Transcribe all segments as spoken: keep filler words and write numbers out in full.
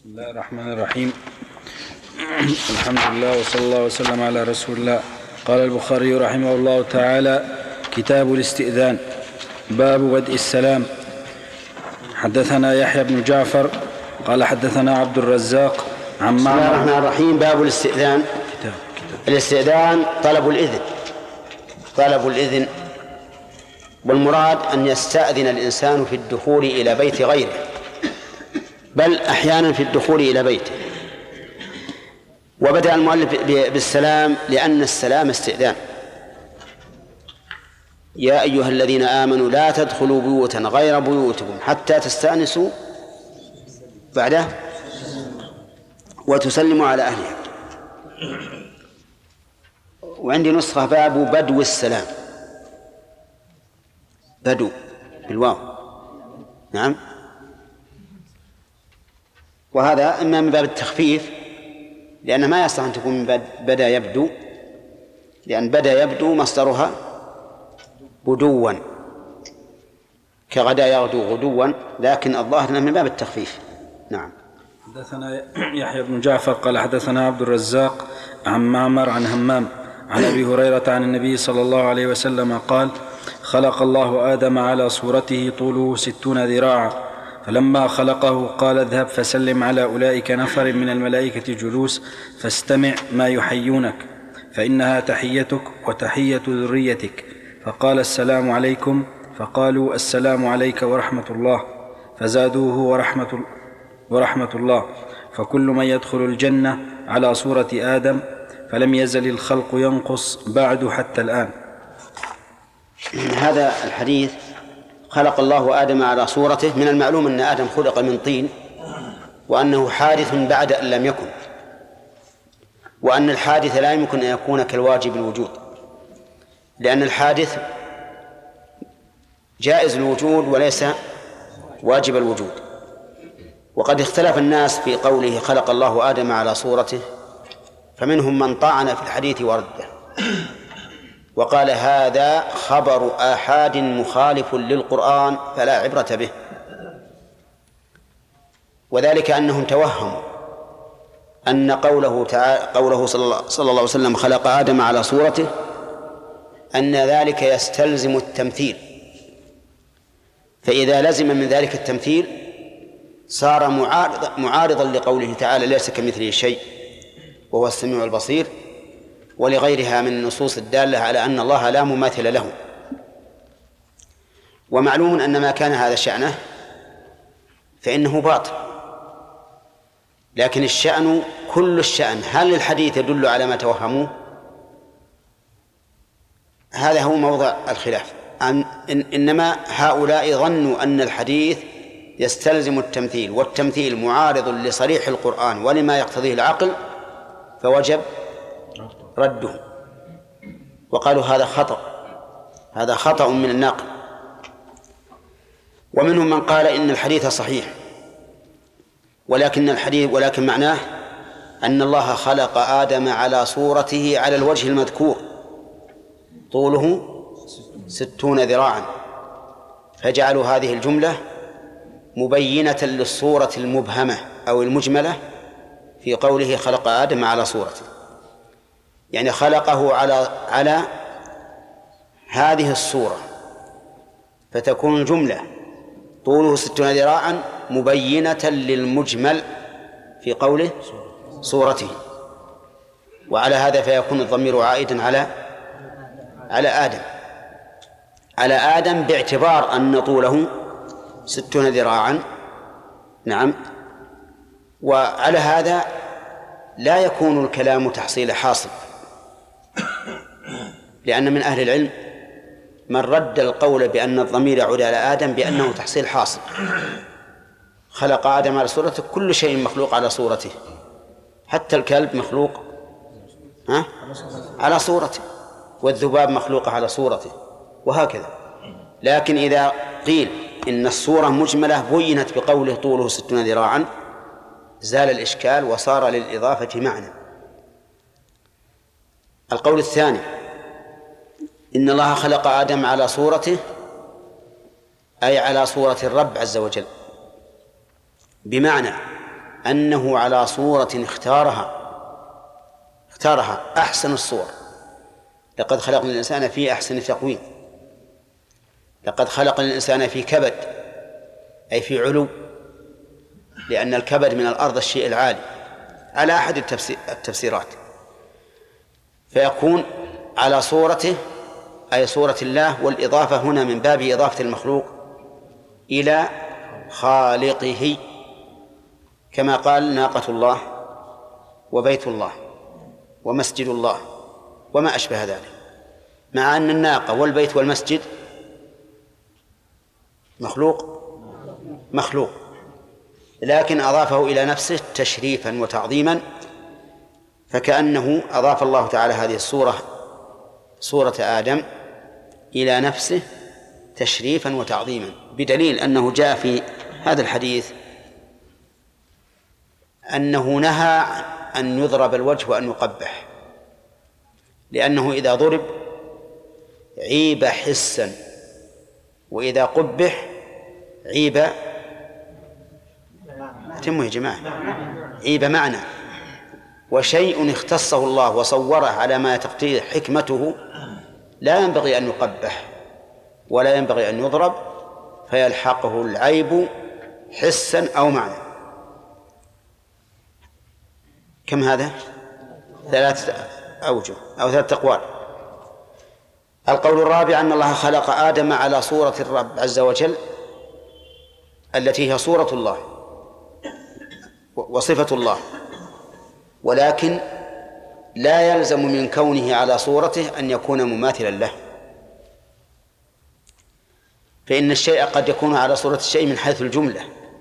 بسم الله الرحمن الرحيم. الحمد لله وصلى الله وسلم على رسول الله. قال البخاري رحمه الله تعالى: كتاب الاستئذان. باب بدء السلام. حدثنا يحيى بن جعفر قال حدثنا عبد الرزاق عن بسم الله الرحمن الرحيم. باب الاستئذان. كتاب. كتاب. الاستئذان طلب الإذن طلب الإذن والمراد أن يستأذن الإنسان في الدخول إلى بيت غيره، بل أحيانا في الدخول إلى بيته. وبدأ المؤلف بالسلام لأن السلام استئذان. يا أيها الذين آمنوا لا تدخلوا بيوتا غير بيوتكم حتى تستأنسوا بعده وتسلموا على أهلها. وعندي نسخة باب بدو السلام، بدو بالواو، نعم. وهذا إما من باب التخفيف لأن ما يصح أن تكون من بدأ يبدو، لأن بدأ يبدو مصدرها بدوا كغدا يغدو غدوا، لكن الظاهر من باب التخفيف. نعم. حدثنا يحيى بن جعفر قال حدثنا عبد الرزاق عن معمر عن همام عن أبي هريرة عن النبي صلى الله عليه وسلم قال: خلق الله آدم على صورته طوله ستون ذراعا، فلما خلقه قال: اذهب فسلم على أولئك نفر من الملائكة جلوس فاستمع ما يحيونك، فإنها تحيتك وتحية ذريتك. فقال: السلام عليكم، فقالوا: السلام عليك ورحمة الله، فزادوه ورحمة, ورحمة الله. فكل من يدخل الجنة على صورة آدم، فلم يزل الخلق ينقص بعد حتى الآن. هذا الحديث خلق الله آدم على صورته، من المعلوم أن آدم خلق من طين، وأنه حادث بعد أن لم يكن، وأن الحادث لا يمكن أن يكون كالواجب الوجود، لأن الحادث جائز الوجود وليس واجب الوجود. وقد اختلف الناس في قوله خلق الله آدم على صورته، فمنهم من طعن في الحديث ورده وقال هذا خبر آحاد مخالف للقرآن فلا عبرة به، وذلك أنهم توهموا أن قوله تعالى قوله صلى الله عليه وسلم خلق آدم على صورته أن ذلك يستلزم التمثيل، فإذا لزم من ذلك التمثيل صار معارض معارضا لقوله تعالى ليس كمثله شيء وهو السميع البصير، ولغيرها من النصوص الدالة على أن الله لا مماثل له. ومعلوم أن ما كان هذا شأنه فإنه باطل، لكن الشأن كل الشأن. هل الحديث يدل على ما توهموه؟ هذا هو موضع الخلاف. إن إنما هؤلاء ظنوا أن الحديث يستلزم التمثيل، والتمثيل معارض لصريح القرآن ولما يقتضيه العقل، فوجب رده. وقالوا هذا خطأ هذا خطأ من الناقل. ومنهم من قال إن الحديث صحيح، ولكن الحديث ولكن معناه أن الله خلق آدم على صورته على الوجه المذكور، طوله ستون ذراعا، فجعلوا هذه الجملة مبينة للصورة المبهمة أو المجملة في قوله خلق آدم على صورته، يعني خلقه على على هذه الصورة، فتكون الجملة طوله ستون ذراعا مبينة للمجمل في قوله صورته. وعلى هذا فيكون الضمير عائدا على على آدم على آدم باعتبار أن طوله ستون ذراعا. نعم. وعلى هذا لا يكون الكلام تحصيل حاصل، لأن من أهل العلم من رد القول بأن الضمير يعود على آدم بأنه تحصيل حاصل. خلق آدم على صورته، كل شيء مخلوق على صورته، حتى الكلب مخلوق ها؟ على صورته، والذباب مخلوق على صورته، وهكذا. لكن إذا قيل إن الصورة مجملة بينت بقوله طوله ستون ذراعا زال الإشكال وصار للإضافة معنى. القول الثاني إن الله خلق آدم على صورته أي على صورة الرب عز وجل، بمعنى أنه على صورة اختارها اختارها أحسن الصور. لقد خلقنا الإنسان في أحسن تقويم. لقد خلقنا الإنسان في كبد أي في علو، لأن الكبد من الأرض الشيء العالي على أحد التفسيرات، فيكون على صورته أي صورة الله، والإضافة هنا من باب إضافة المخلوق إلى خالقه، كما قال ناقة الله وبيت الله ومسجد الله وما أشبه ذلك، مع أن الناقة والبيت والمسجد مخلوق مخلوق لكن أضافه إلى نفسه تشريفا وتعظيما، فكأنه أضاف الله تعالى هذه الصورة صورة آدم إلى نفسه تشريفا وتعظيما، بدليل أنه جاء في هذا الحديث أنه نهى أن يضرب الوجه وأن يقبح، لأنه إذا ضرب عيب حسا، وإذا قبح عيب تمه يا جماعة عيب معنى. وشيء اختصه الله وصوره على ما تقتضيه حكمته لا ينبغي أن يقبح ولا ينبغي أن يضرب فيلحقه العيب حسا أو معنى. كم هذا؟ ثلاثة أوجه أو ثلاثة أقوال. القول الرابع أن الله خلق آدم على صورة الرب عز وجل التي هي صورة الله وصفة الله، ولكن لا يلزم من كونه على صورته أن يكون مماثلا له، فإن الشيء قد يكون على صورة الشيء من حيث الجملة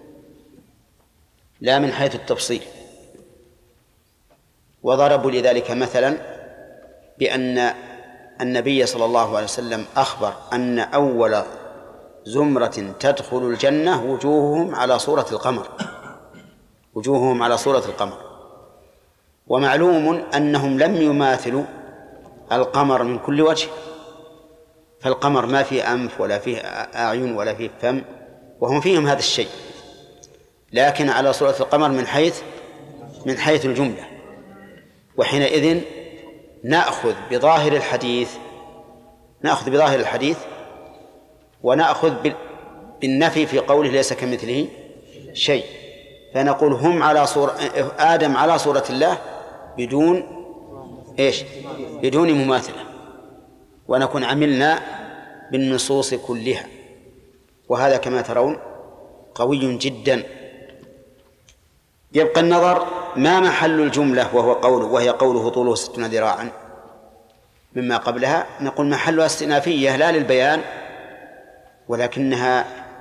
لا من حيث التفصيل. وضربوا لذلك مثلا بأن النبي صلى الله عليه وسلم أخبر أن أول زمرة تدخل الجنة وجوههم على صورة القمر وجوههم على صورة القمر ومعلوم أنهم لم يماثلوا القمر من كل وجه، فالقمر ما فيه أنف ولا فيه أعين ولا فيه فم وهم فيهم هذا الشيء، لكن على صورة القمر من حيث من حيث الجملة. وحينئذ نأخذ بظاهر الحديث نأخذ بظاهر الحديث ونأخذ بالنفي في قوله ليس كمثله شيء، فنقول هم على صورة آدم على صورة الله بدون إيش بدون مماثلة، ونكون عملنا بالنصوص كلها، وهذا كما ترون قوي جدا. يبقى النظر ما محل الجملة وهو قوله وهي قوله طوله ستون ذراعا مما قبلها، نقول محلها استئنافية لا للبيان ولكنها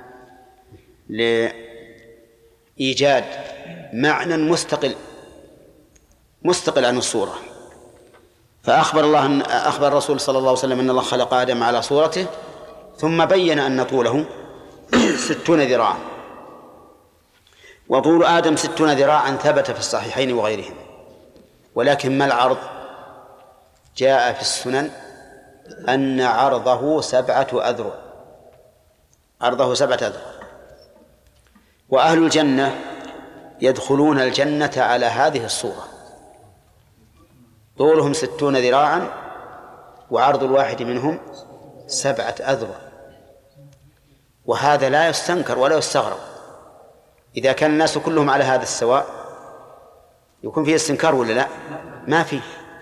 لإيجاد معنى مستقل مستقل عن الصورة. فأخبر الله أن أخبر الرسول صلى الله عليه وسلم أن الله خلق آدم على صورته، ثم بين أن طوله ستون ذراعا، وطول آدم ستون ذراعا ثبت في الصحيحين وغيرهم، ولكن ما العرض؟ جاء في السنن أن عرضه سبعة أذرع عرضه سبعة أذرع وأهل الجنة يدخلون الجنة على هذه الصورة، طولهم ستون ذراعا وعرض الواحد منهم سبعة أذرع، وهذا لا يستنكر ولا يستغرب. إذا كان الناس كلهم على هذا السواء يكون فيه استنكار ولا لا؟ ما فيه.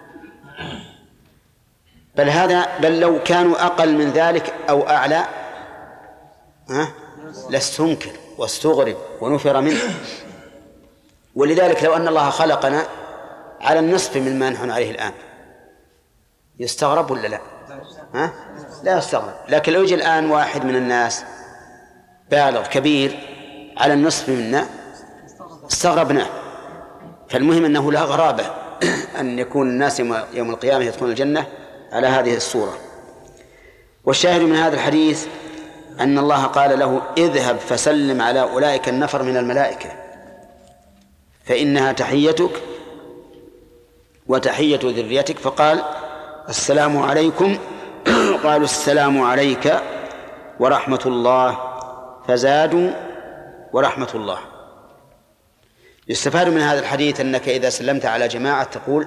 بل هذا بل لو كانوا أقل من ذلك أو أعلى ها لاستنكر واستغرب ونفر منه. ولذلك لو أن الله خلقنا على النصف مما نحن عليه الآن يستغرب ولا لا؟ ها؟ لا يستغرب. لكن لو يجي الآن واحد من الناس بالغ كبير على النصف منا استغربناه. فالمهم أنه لا غرابة أن يكون الناس يوم القيامة يدخلون الجنة على هذه الصورة. والشاهد من هذا الحديث أن الله قال له اذهب فسلم على أولئك النفر من الملائكة فإنها تحيتك وتحية ذريتك، فقال السلام عليكم قالوا السلام عليك ورحمة الله فزادوا ورحمة الله. يستفاد من هذا الحديث أنك إذا سلمت على جماعة تقول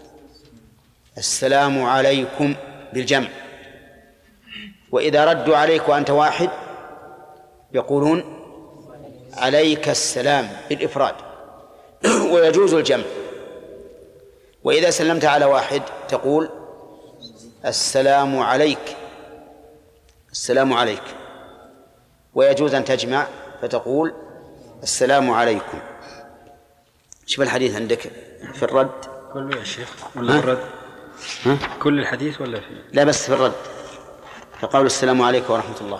السلام عليكم بالجمع، وإذا ردوا عليك وأنت واحد يقولون عليك السلام بالإفراد، ويجوز الجمع. وإذا سلمت على واحد تقول السلام عليك السلام عليك، ويجوز أن تجمع فتقول السلام عليكم. شوف الحديث عندك في الرد كله يا شيخ ولا في الرد؟ ها؟ كل الحديث ولا في؟ لا بس في الرد، فقالوا السلام عليكم ورحمة الله.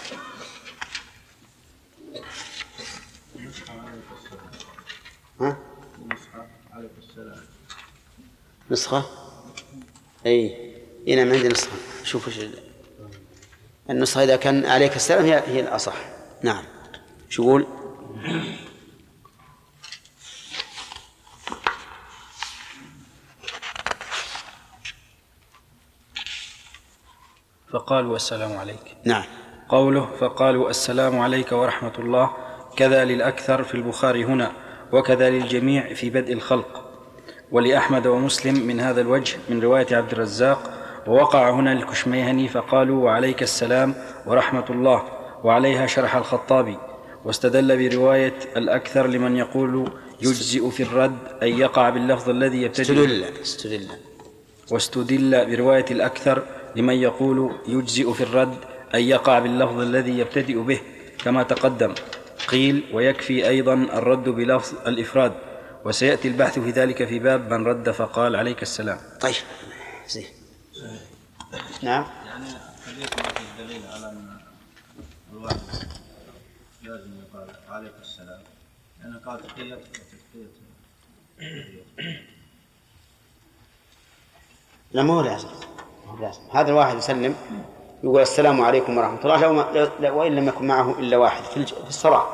ها؟ نسخة؟ أي هنا من عندي نسخة. شوف وش النسخة إذا كان عليك السلام هي هي الأصح. نعم. شو يقول؟ فقالوا السلام عليك. نعم. قوله فقالوا السلام عليك ورحمة الله كذا للأكثر في البخاري هنا، وكذا للجميع في بدء الخلق، ولأحمد ومسلم من هذا الوجه من رواية عبد الرزاق، ووقع هنا الكشميهني فقالوا وعليك السلام ورحمة الله، وعليها شرح الخطابي، واستدل برواية الأكثر لمن يقول يجزئ في الرد أن يقع باللفظ الذي يبتدئ استدل استدل واستدل برواية الأكثر لمن يقول يجزئ في الرد أن يقع باللفظ الذي يبتدئ به كما تقدم. قيل ويكفي أيضا الرد بلفظ الإفراد، وسيأتي البحث في ذلك في باب من رد فقال عليك السلام. طيب زين. نعم. يعني حديث ما في الدليل على أن الواحد لازم يقال عليك السلام، لأنه قال تحية وتحية. لا ما هو لازم. لازم هذا الواحد يسلم يقول السلام عليكم ورحمة الله لو ما لو وإن لم يكن معه إلا واحد في في الصلاة.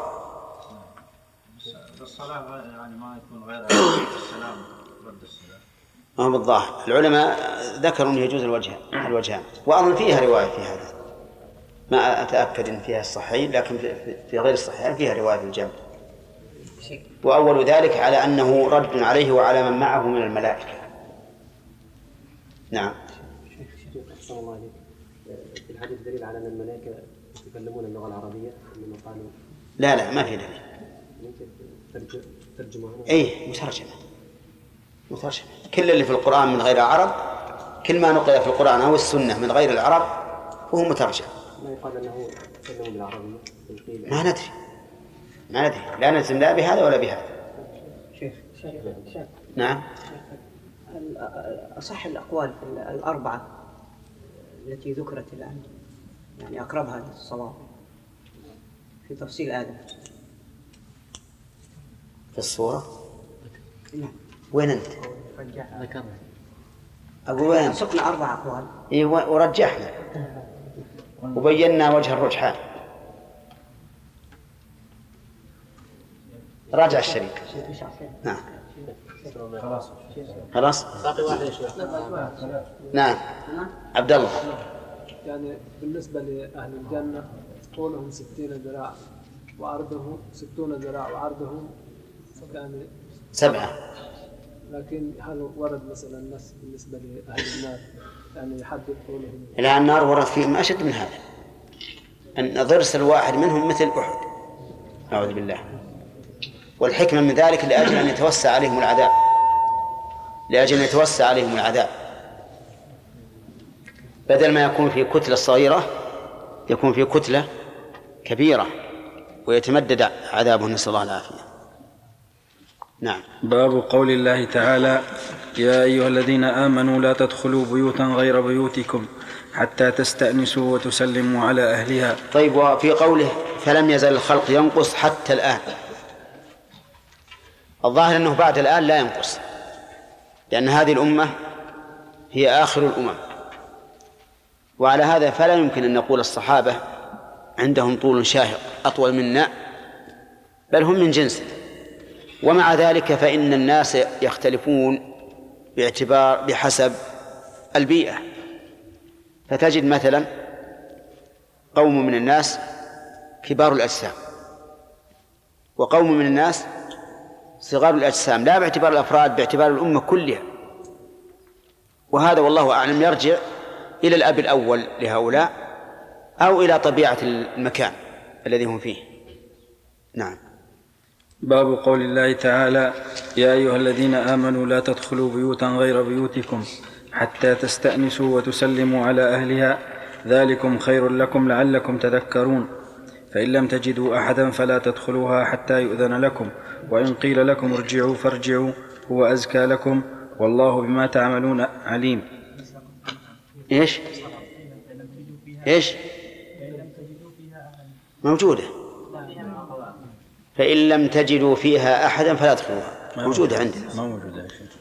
الصلاة يعني ما يكون غير السلام رد السلام. ما هو بالظاهر العلماء ذكروا أنه يجوز الوجه الوجهان، وأظن فيها رواية في هذا، ما أتأكد إن فيها الصحيح، لكن في غير الصحيح فيها رواية الجمع. وأول ذلك على أنه رد عليه وعلى من معه من الملائكة. نعم. أحسن الله عليك. في الحديث دليل على أن الملائكة يتكلمون اللغة العربية لما قالوا لا لا ما في دليل. ممكن ترجمة هنا. إيه مترجمة مترجمة. كل اللي في القرآن من غير العرب، كل ما نقل في القرآن أو السنة من غير العرب هو مترجم. ما يقال أنه يتكلم بالعربية. ما ندري ما ندري لا نلزم لا بهذا ولا بهذا. شيخ شيخ شيخ نعم. أصح الأقوال الأربعة التي ذكرت الآن يعني أقربها للصواب في تفصيل آدم في الصورة. نعم. وين أنت؟ ذكرنا أقول وين؟ سقنا أربع أقوال. إيه ورجحنا وبينا وجه الرجحان. راجع الشريك. نعم. خلاص خلاص. باقي واحد يا شيخ. نعم. عبد الله. يعني بالنسبة لأهل الجنة طولهم ستين ذراع وعرضهم ستون ذراع وعرضهم يعني سبعة. لكن هل ورد مثلا النص بالنسبة لأهل النار يعني يحدد طولهم؟ إلى النار ورد فيهم أشد من هذا، أن ضرس الواحد منهم مثل أحد. أعوذ بالله. والحكمة من ذلك لأجل أن يتوسع عليهم العذاب لأجل أن يتوسع عليهم العذاب بدل ما يكون في كتلة صغيرة يكون في كتلة كبيرة ويتمدد عذابه، نسأل الله العافية. نعم. باب قول الله تعالى يا أيها الذين آمنوا لا تدخلوا بيوتا غير بيوتكم حتى تستأنسوا وتسلموا على أهلها. طيب، وفي قوله فلم يزل الخلق ينقص حتى الآن، الظاهر أنه بعد الآن لا ينقص، لأن هذه الأمة هي آخر الأمم، وعلى هذا فلا يمكن أن نقول الصحابة عندهم طول شاهق أطول منا، بل هم من جنسه. ومع ذلك فإن الناس يختلفون باعتبار بحسب البيئة، فتجد مثلا قوم من الناس كبار الأجسام، وقوم من الناس صغار الأجسام، لا باعتبار الأفراد، باعتبار الأمة كلها. وهذا والله أعلم يرجع إلى الأب الأول لهؤلاء أو إلى طبيعة المكان الذي هم فيه. نعم. باب قول الله تعالى: يا أيها الذين آمنوا لا تدخلوا بيوتا غير بيوتكم حتى تستأنسوا وتسلموا على أهلها ذلكم خير لكم لعلكم تذكرون. فإن لم تجدوا أحدا فلا تدخلوها حتى يؤذن لكم، وإن قيل لكم ارجعوا فارجعوا هو أزكى لكم والله بما تعملون عليم. إيش؟ إيش؟ موجودة. فإن لم تجدوا فيها أحدا فلا تدخلوها، موجودة عندنا. ما موجودة يا شيخ.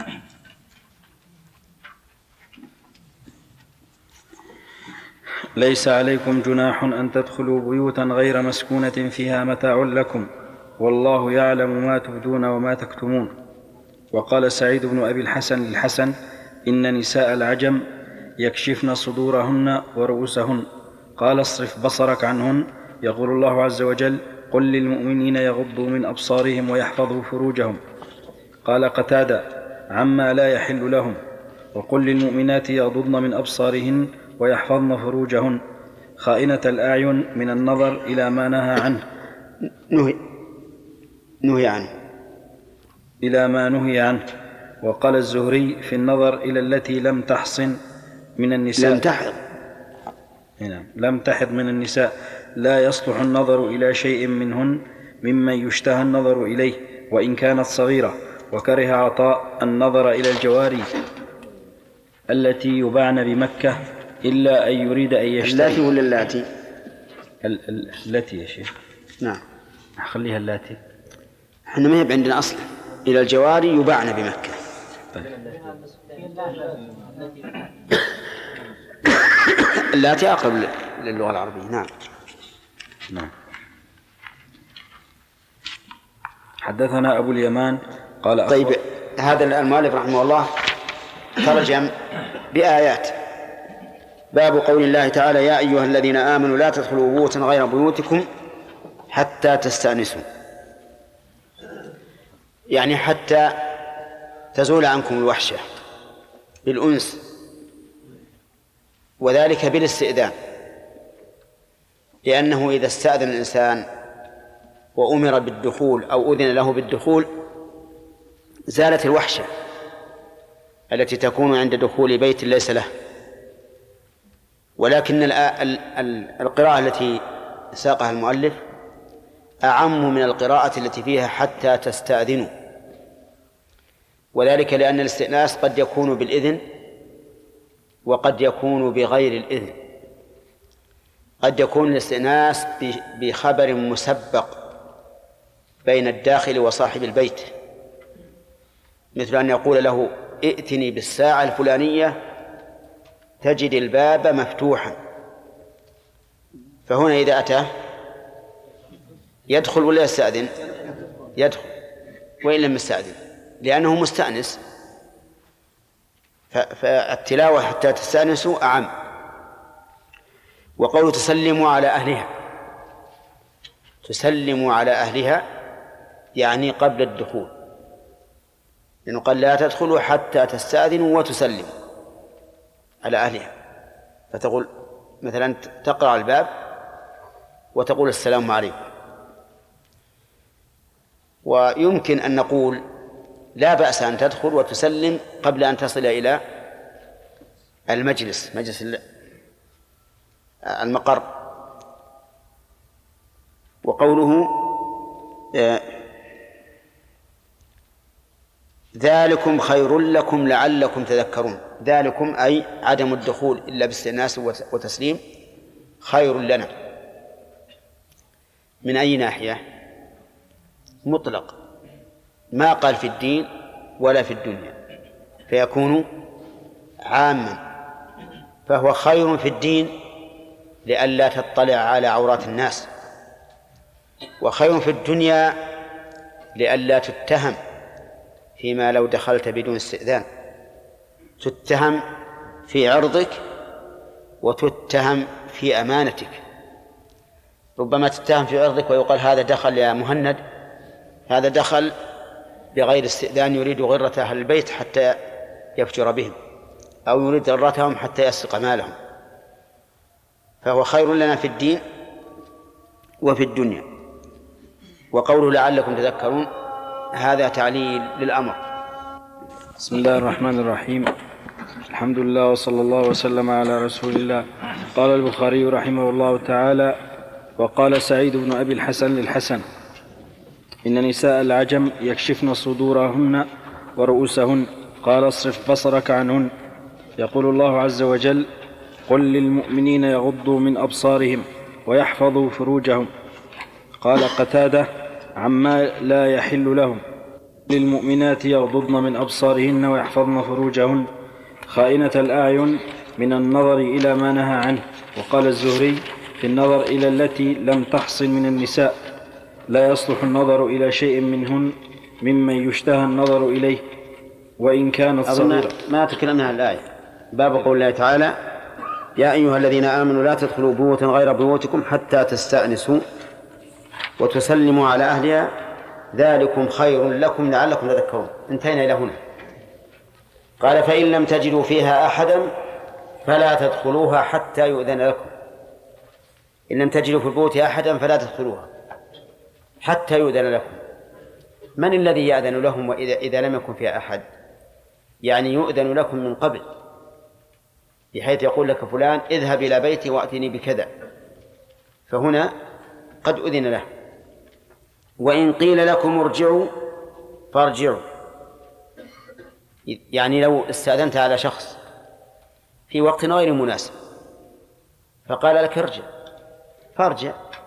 ليس عليكم جناح أن تدخلوا بيوتا غير مسكونة فيها متاع لكم والله يعلم ما تبدون وما تكتمون. وقال سعيد بن أبي الحسن للحسن: إن نساء العجم يكشفن صدورهن ورؤوسهن. قال: اصرف بصرك عنهن. يقول الله عز وجل: قل للمؤمنين يغضوا من أبصارهم ويحفظوا فروجهم. قال قتادة: عما لا يحل لهم. وقل للمؤمنات يغضضن من أبصارهن ويحفظن فروجهن خائنة الأعين من النظر إلى ما نهى عنه نهي نهي عنه إلى ما نهي عنه. وقال الزهري في النظر إلى التي لم تحصن من النساء لم تحض نعم لم تحض من النساء لا يصلح النظر إلى شيء منهن ممن يشتهى النظر إليه وإن كانت صغيرة. وكره عطاء النظر إلى الجواري التي يباعن بمكة إلا أن يريد أن يشتري. اللاتي ولا اللاتي؟ التي يا شيخ. نعم خليها اللاتي. احنا ما هي عندنا أصلا. إلى الجواري يباعن بمكة. طيب. اللاتي أقرب للغة العربية. نعم. نعم. حدثنا أبو اليمان قال طيب هذا المؤلف رحمه الله ترجم بآيات. باب قول الله تعالى: يا أيها الذين آمنوا لا تدخلوا بيوتا غير بيوتكم حتى تستأنسوا، يعني حتى تزول عنكم الوحشة بالأنس، وذلك بالاستئذان، لأنه إذا استأذن الإنسان وأمر بالدخول أو أذن له بالدخول زالت الوحشة التي تكون عند دخول بيت ليس له. ولكن القراءة التي ساقها المؤلف أعم من القراءة التي فيها حتى تستأذنوا، وذلك لأن الاستئناس قد يكون بالإذن وقد يكون بغير الإذن. قد يكون الاستئناس بخبر مسبق بين الداخل وصاحب البيت، مثل أن يقول له: ائتني بالساعة الفلانية تجد الباب مفتوحا، فهنا إذا أتى يدخل ولا يستأذن؟ يدخل وإن لم يستأذن، لأنه مستأنس. فالتلاوة حتى تستأنسوا أعم. وقوله تسلموا على أهلها، تسلموا على أهلها يعني قبل الدخول، لأنه قال: لا تدخلوا حتى تستأذنوا وتسلموا على أهلها. فتقول مثلا تقرأ الباب وتقول: السلام عليكم. ويمكن أن نقول لا بأس أن تدخل وتسلم قبل أن تصل إلى المجلس، مجلس المقر. وقوله ذلكم خير لكم لعلكم تذكرون، ذلكم أي عدم الدخول إلا باستئناس وتسليم خير لنا. من أي ناحية؟ مطلق، ما قال في الدين ولا في الدنيا، فيكون عاما. فهو خير في الدين لئلا تطلع على عورات الناس، وخير في الدنيا لئلا تتهم فيما لو دخلت بدون استئذان، تتهم في عرضك وتتهم في أمانتك. ربما تتهم في عرضك ويقال: هذا دخل يا مهند، هذا دخل بغير استئذان يريد غرة أهل البيت حتى يفجر بهم، أو يريد غرتهم حتى يسرق مالهم، فهو خير لنا في الدين وفي الدنيا. وقوله لعلكم تذكرون هذا تعليل للأمر. بسم الله الرحمن الرحيم، الحمد لله وصلى الله وسلم على رسول الله. قال البخاري رحمه الله تعالى: وقال سعيد بن أبي الحسن للحسن: إن نساء العجم يكشفن صدورهن ورؤوسهن، قال اصرف بصرك عنهن. يقول الله عز وجل: قل للمؤمنين يغضوا من أبصارهم ويحفظوا فروجهم. قال قتادة: عما لا يحل لهم: للمؤمنات يغضضن من أبصارهن ويحفظن فروجهن خائنة الأعين من النظر إلى ما نهى عنه. وقال الزهري في النظر إلى التي لم تحصن من النساء: لا يصلح النظر إلى شيء منهن ممن يشتهى النظر إليه وإن كانت صغيرة. ما تكلمنا عن الآية. باب قول الله تعالى: يا أيها الذين آمنوا لا تدخلوا بيوتا غير بيوتكم حتى تستأنسوا وتسلموا على أهلها ذلكم خير لكم لعلكم تذكرون. انتهينا إلى هنا. قال: فإن لم تجدوا فيها أحدا فلا تدخلوها حتى يؤذن لكم. إن لم تجدوا في البيوت أحدا فلا تدخلوها حتى يؤذن لكم. من الذي يأذن لهم وإذا إذا لم يكن فيها أحد؟ يعني يؤذن لكم من قبل، بحيث يقول لك فلان: اذهب إلى بيتي وأتني بكذا، فهنا قد أذن له. وإن قيل لكم ارجعوا فارجعوا، يعني لو استأذنت على شخص في وقت غير مناسب فقال لك ارجع فارجع،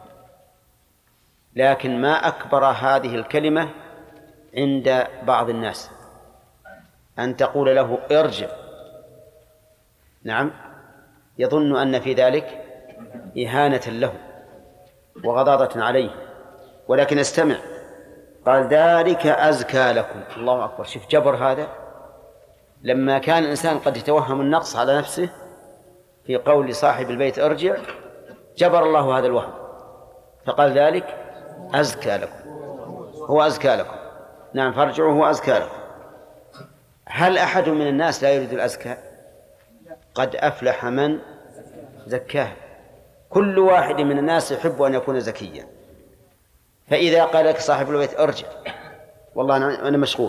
لكن ما أكبر هذه الكلمة عند بعض الناس أن تقول له ارجع. نعم، يظن أن في ذلك إهانة له وغضاضة عليه، ولكن استمع. قال: ذلك أزكى لكم. الله أكبر، شوف جبر هذا. لما كان الإنسان قد يتوهم النقص على نفسه في قول صاحب البيت ارجع، جبر الله هذا الوهم فقال: ذلك أزكى لكم، هو أزكى لكم. نعم، فارجعوا هو أزكى لكم. هل أحد من الناس لا يريد الأزكى؟ قد أفلح من زكاه. كل واحد من الناس يحب أن يكون زكيا. فإذا قال لك صاحب البيت ارجع، والله أنا مشغول،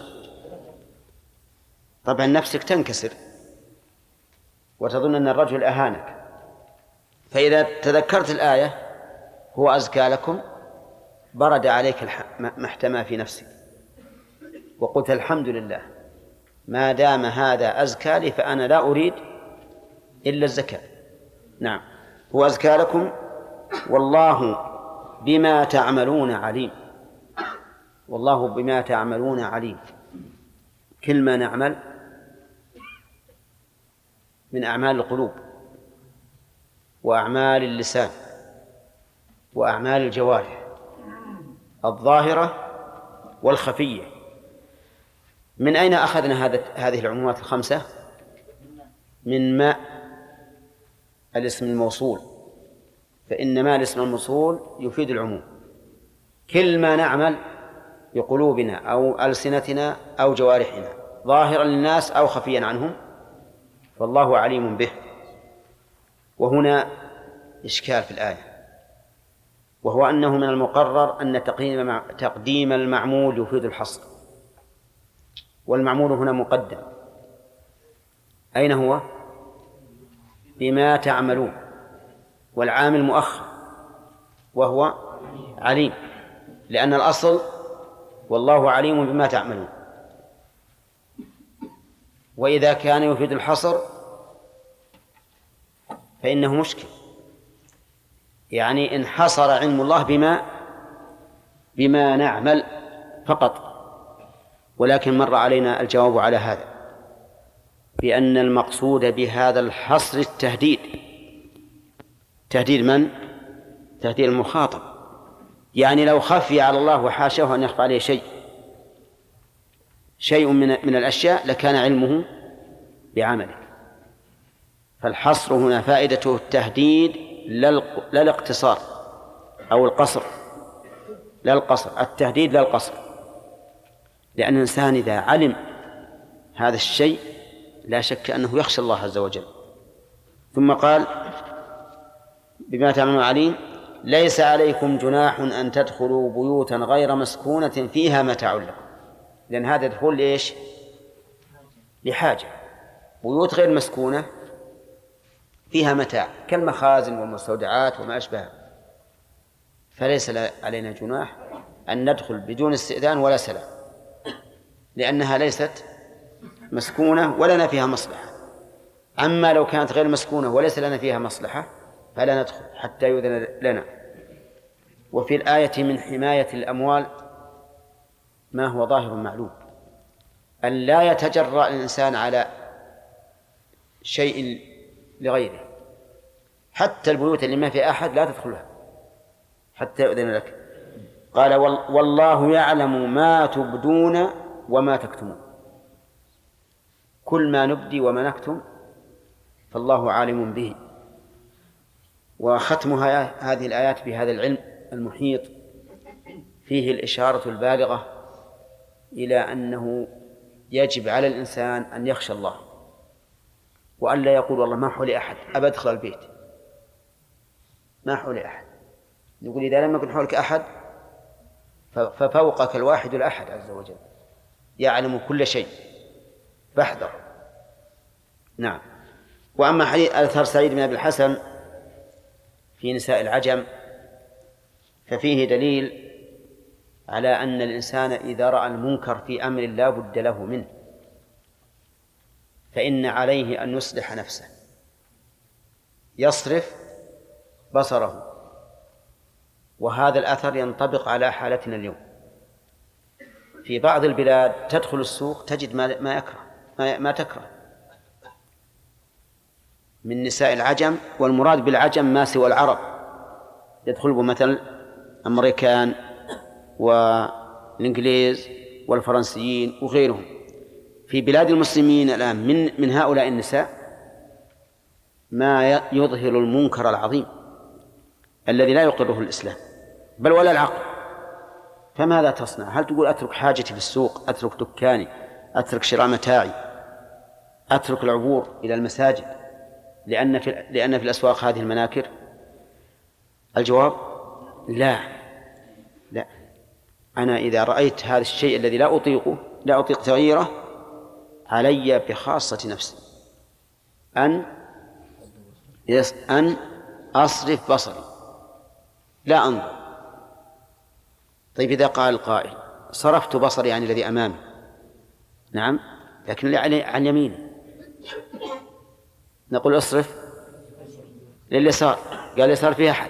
طبعا نفسك تنكسر وتظن أن الرجل أهانك. فإذا تذكرت الآية هو أزكى لكم برد عليك ما احتمى في نفسك وقلت الحمد لله، ما دام هذا أزكى لي فأنا لا أريد إلا الزكاة. نعم، هو أزكى لكم والله بما تعملون عليم. والله بما تعملون عليم. كل ما نعمل من أعمال القلوب وأعمال اللسان وأعمال الجوارح الظاهرة والخفية. من أين أخذنا هذه العمومات الخمسة؟ من ما الاسم الموصول، فإن ما الاسم الموصول يفيد العموم. كل ما نعمل بقلوبنا أو ألسنتنا أو جوارحنا ظاهرا للناس أو خفيا عنهم فالله عليم به. وهنا إشكال في الآية، وهو أنه من المقرر أن تقديم المعمول يفيد الحصر، والمعمول هنا مقدم. أين هو؟ بما تعملون، والعامل مؤخر وهو عليم، لأن الأصل والله عليم بما تعملون. وإذا كان يفيد الحصر فإنه مشكل، يعني انحصر علم الله بما بما نعمل فقط. ولكن مر علينا الجواب على هذا بأن المقصود بهذا الحصر التهديد. تهديد من؟ تهديد المخاطب. يعني لو خفي على الله وحاشاه أن يخفى عليه شيء شيء من من الأشياء لكان علمه بعمله. فالحصر هنا فائدته التهديد لا الاقتصار أو القصر، لا القصر، التهديد لا القصر. لأن الإنسان إذا علم هذا الشيء لا شك أنه يخشى الله عز وجل. ثم قال بما تعملون عليم ليس عليكم جناح أن تدخلوا بيوتا غير مسكونة فيها متاع لكم، لأن هذا دخول ليش؟ لحاجة. بيوت غير مسكونة فيها متاع كالمخازن والمستودعات وما أشبه، فليس علينا جناح أن ندخل بدون استئذان ولا سلام، لأنها ليست مسكونة ولنا فيها مصلحة. أما لو كانت غير مسكونة وليس لنا فيها مصلحة فلا ندخل حتى يؤذن لنا. وفي الآية من حماية الأموال ما هو ظاهر معلوم، أن لا يتجرأ الإنسان على شيء لغيره، حتى البيوت اللي ما في أحد لا تدخلها حتى يؤذن لك. قال والله يعلم ما تبدون وما تكتمون، كل ما نبدي وما نكتم فالله عالم به. وختمها هذه الآيات بهذا العلم المحيط فيه الإشارة البالغة إلى أنه يجب على الإنسان أن يخشى الله، وأن لا يقول والله ما حولي أحد أبى أدخل البيت، ما حولي أحد. نقول إذا لم يكن حولك أحد ففوقك الواحد الأحد عز وجل يعلم كل شيء فاحذر. نعم. وأما حديث أثر سعيد بن أبي الحسن في نساء العجم ففيه دليل على أن الإنسان إذا رأى المنكر في أمر لا بد له منه فإن عليه أن يصلح نفسه، يصرف بصره. وهذا الأثر ينطبق على حالتنا اليوم. في بعض البلاد تدخل السوق تجد ما ما يكره ما, ما تكره من نساء العجم، والمراد بالعجم ما سوى العرب، يدخل مثل أمريكان والإنجليز والفرنسيين وغيرهم. في بلاد المسلمين الآن من من هؤلاء النساء ما يظهر المنكر العظيم الذي لا يقره الإسلام بل ولا العقل. فماذا تصنع؟ هل تقول أترك حاجتي في السوق، أترك دكاني، أترك شراء متاعي، أترك العبور إلى المساجد لأن في لأن في الأسواق هذه المناكر؟ الجواب لا لا. أنا إذا رأيت هذا الشيء الذي لا أطيقه لا أطيق تغييره علي بخاصة نفسي أن أن أصرف بصري لا أنظر. طيب إذا قال القائل صرفت بصري عن الذي أمامي، نعم، لكن عن يميني، نقول اصرف لليسار. قال اليسار فيه أحد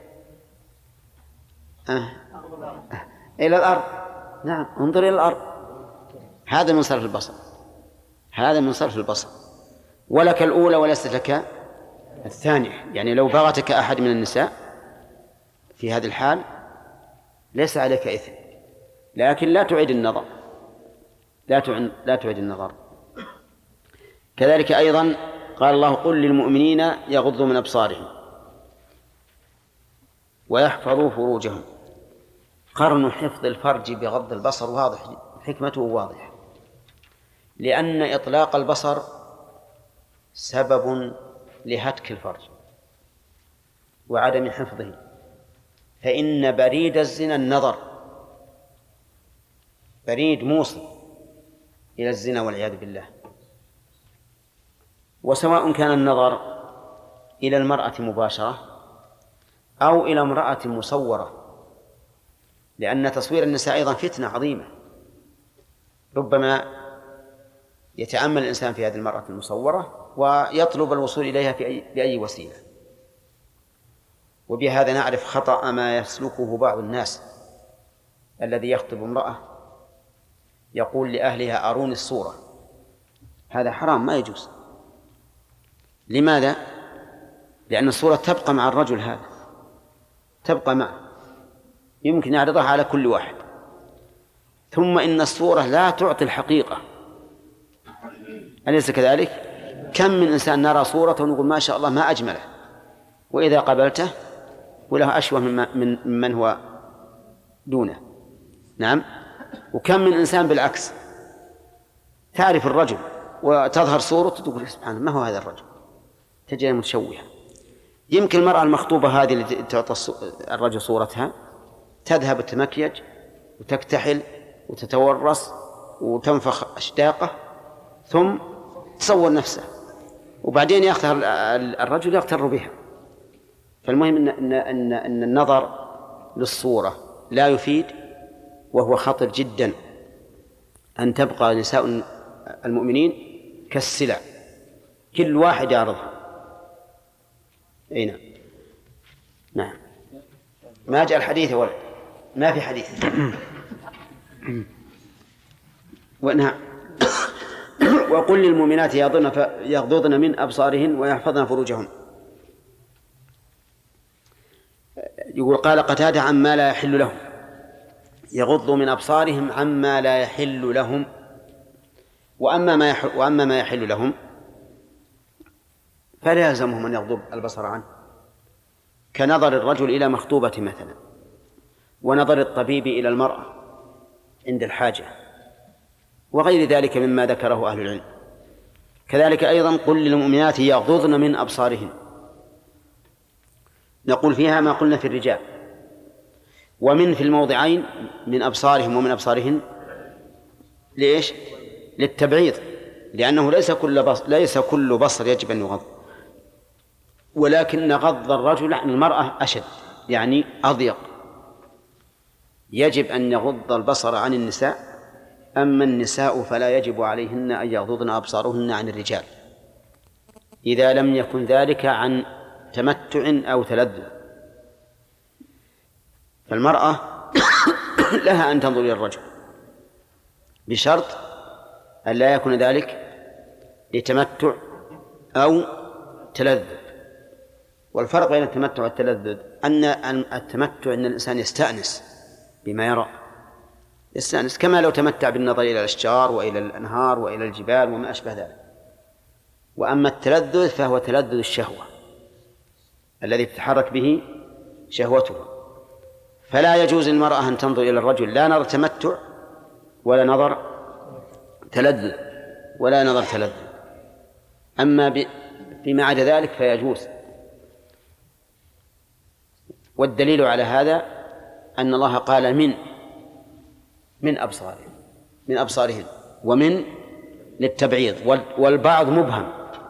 أه. إلى الأرض، نعم، انظر إلى الأرض. هذا من صرف البصر، هذا من صرف البصر. ولك الأولى وليست لك الثانية. يعني لو بغتك أحد من النساء في هذه الحال ليس عليك إثم، لكن لا تعيد النظر، لا تعيد, لا تعيد النظر. كذلك أيضا قال الله قل للمؤمنين يغضوا من أبصارهم ويحفظوا فروجهم. قرن حفظ الفرج بغض البصر واضح، حكمته واضحة، لأن إطلاق البصر سبب لهتك الفرج وعدم حفظه، فإن بريد الزنا النظر، بريد موصل إلى الزنا والعياذ بالله. وسواء كان النظر إلى المرأة مباشرة أو إلى امرأة مصورة، لأن تصوير النساء أيضا فتنة عظيمة، ربما يتأمل الإنسان في هذه المرأة المصورة ويطلب الوصول إليها في أي, بأي وسيلة. وبهذا نعرف خطأ ما يسلكه بعض الناس الذي يخطب امرأة يقول لأهلها أروني الصورة. هذا حرام، ما يجوز. لماذا؟ لأن الصورة تبقى مع الرجل، هذا تبقى معه، يمكن يعرضها على كل واحد. ثم إن الصورة لا تعطي الحقيقة، أليس كذلك؟ كم من إنسان نرى صورة ونقول ما شاء الله ما أجمله، وإذا قبلته وله أشوه من من من هو دونه. نعم. وكم من إنسان بالعكس تعرف الرجل وتظهر صورته تقول سبحان الله ما هو هذا الرجل، تجد متشوهة. يمكن المرأة المخطوبة هذه اللي تعطى الرجل صورتها تذهب التمكيج وتكتحل وتتورص وتنفخ أشداقه ثم تصور نفسه، وبعدين يختار الرجل يغتر بها. فالمهم إن, إن, إن, إن النظر للصورة لا يفيد، وهو خطر جدا أن تبقى نساء المؤمنين كالسلع كل واحد يعرضها. أي نعم. نعم ما جاء الحديث ولا ما في حديث. ونعم وقل للمؤمنات يغضضن من أبصارهن ويحفظن فروجهن. يقول قال قتادة عما لا يحل لهم، يغضوا من أبصارهم عما لا يحل لهم. وأما ما يحل, وأما ما يحل لهم فلا يلزمهم أن يغضوا البصر عنه، كنظر الرجل إلى مخطوبة مثلا، ونظر الطبيب إلى المرأة عند الحاجة، وغير ذلك مما ذكره أهل العلم. كذلك أيضا قل للمؤمنات يغضضن من أبصارهن، نقول فيها ما قلنا في الرجال. ومن في الموضعين من أبصارهم ومن أبصارهن ليش؟ للتبعيض، لأنه ليس كل بصر, ليس كل بصر يجب أن يغض، ولكن غض الرجل عن المرأة أشد، يعني أضيق. يجب أن يغض البصر عن النساء، أما النساء فلا يجب عليهن أن يغضضن أبصارهن عن الرجال إذا لم يكن ذلك عن تمتع أو تلذذ. فالمرأة لها أن تنظر إلى الرجل بشرط أن لا يكون ذلك لتمتع أو تلذذ. والفرق بين التمتع والتلذذ أن التمتع أن الإنسان يستأنس بما يرى، يستأنس كما لو تمتع بالنظر إلى الأشجار وإلى الأنهار وإلى الجبال وما أشبه ذلك. وأما التلذذ فهو تلذذ الشهوة الذي تتحرك به شهوته. فلا يجوز للمرأة أن تنظر إلى الرجل لا نظر تمتع ولا نظر تلذذ ولا نظر تلذذ. أما فيما عدا ذلك فيجوز. والدليل على هذا أن الله قال من من أبصارهم من أبصارهم ومن للتبعيض. والبعض مبهم،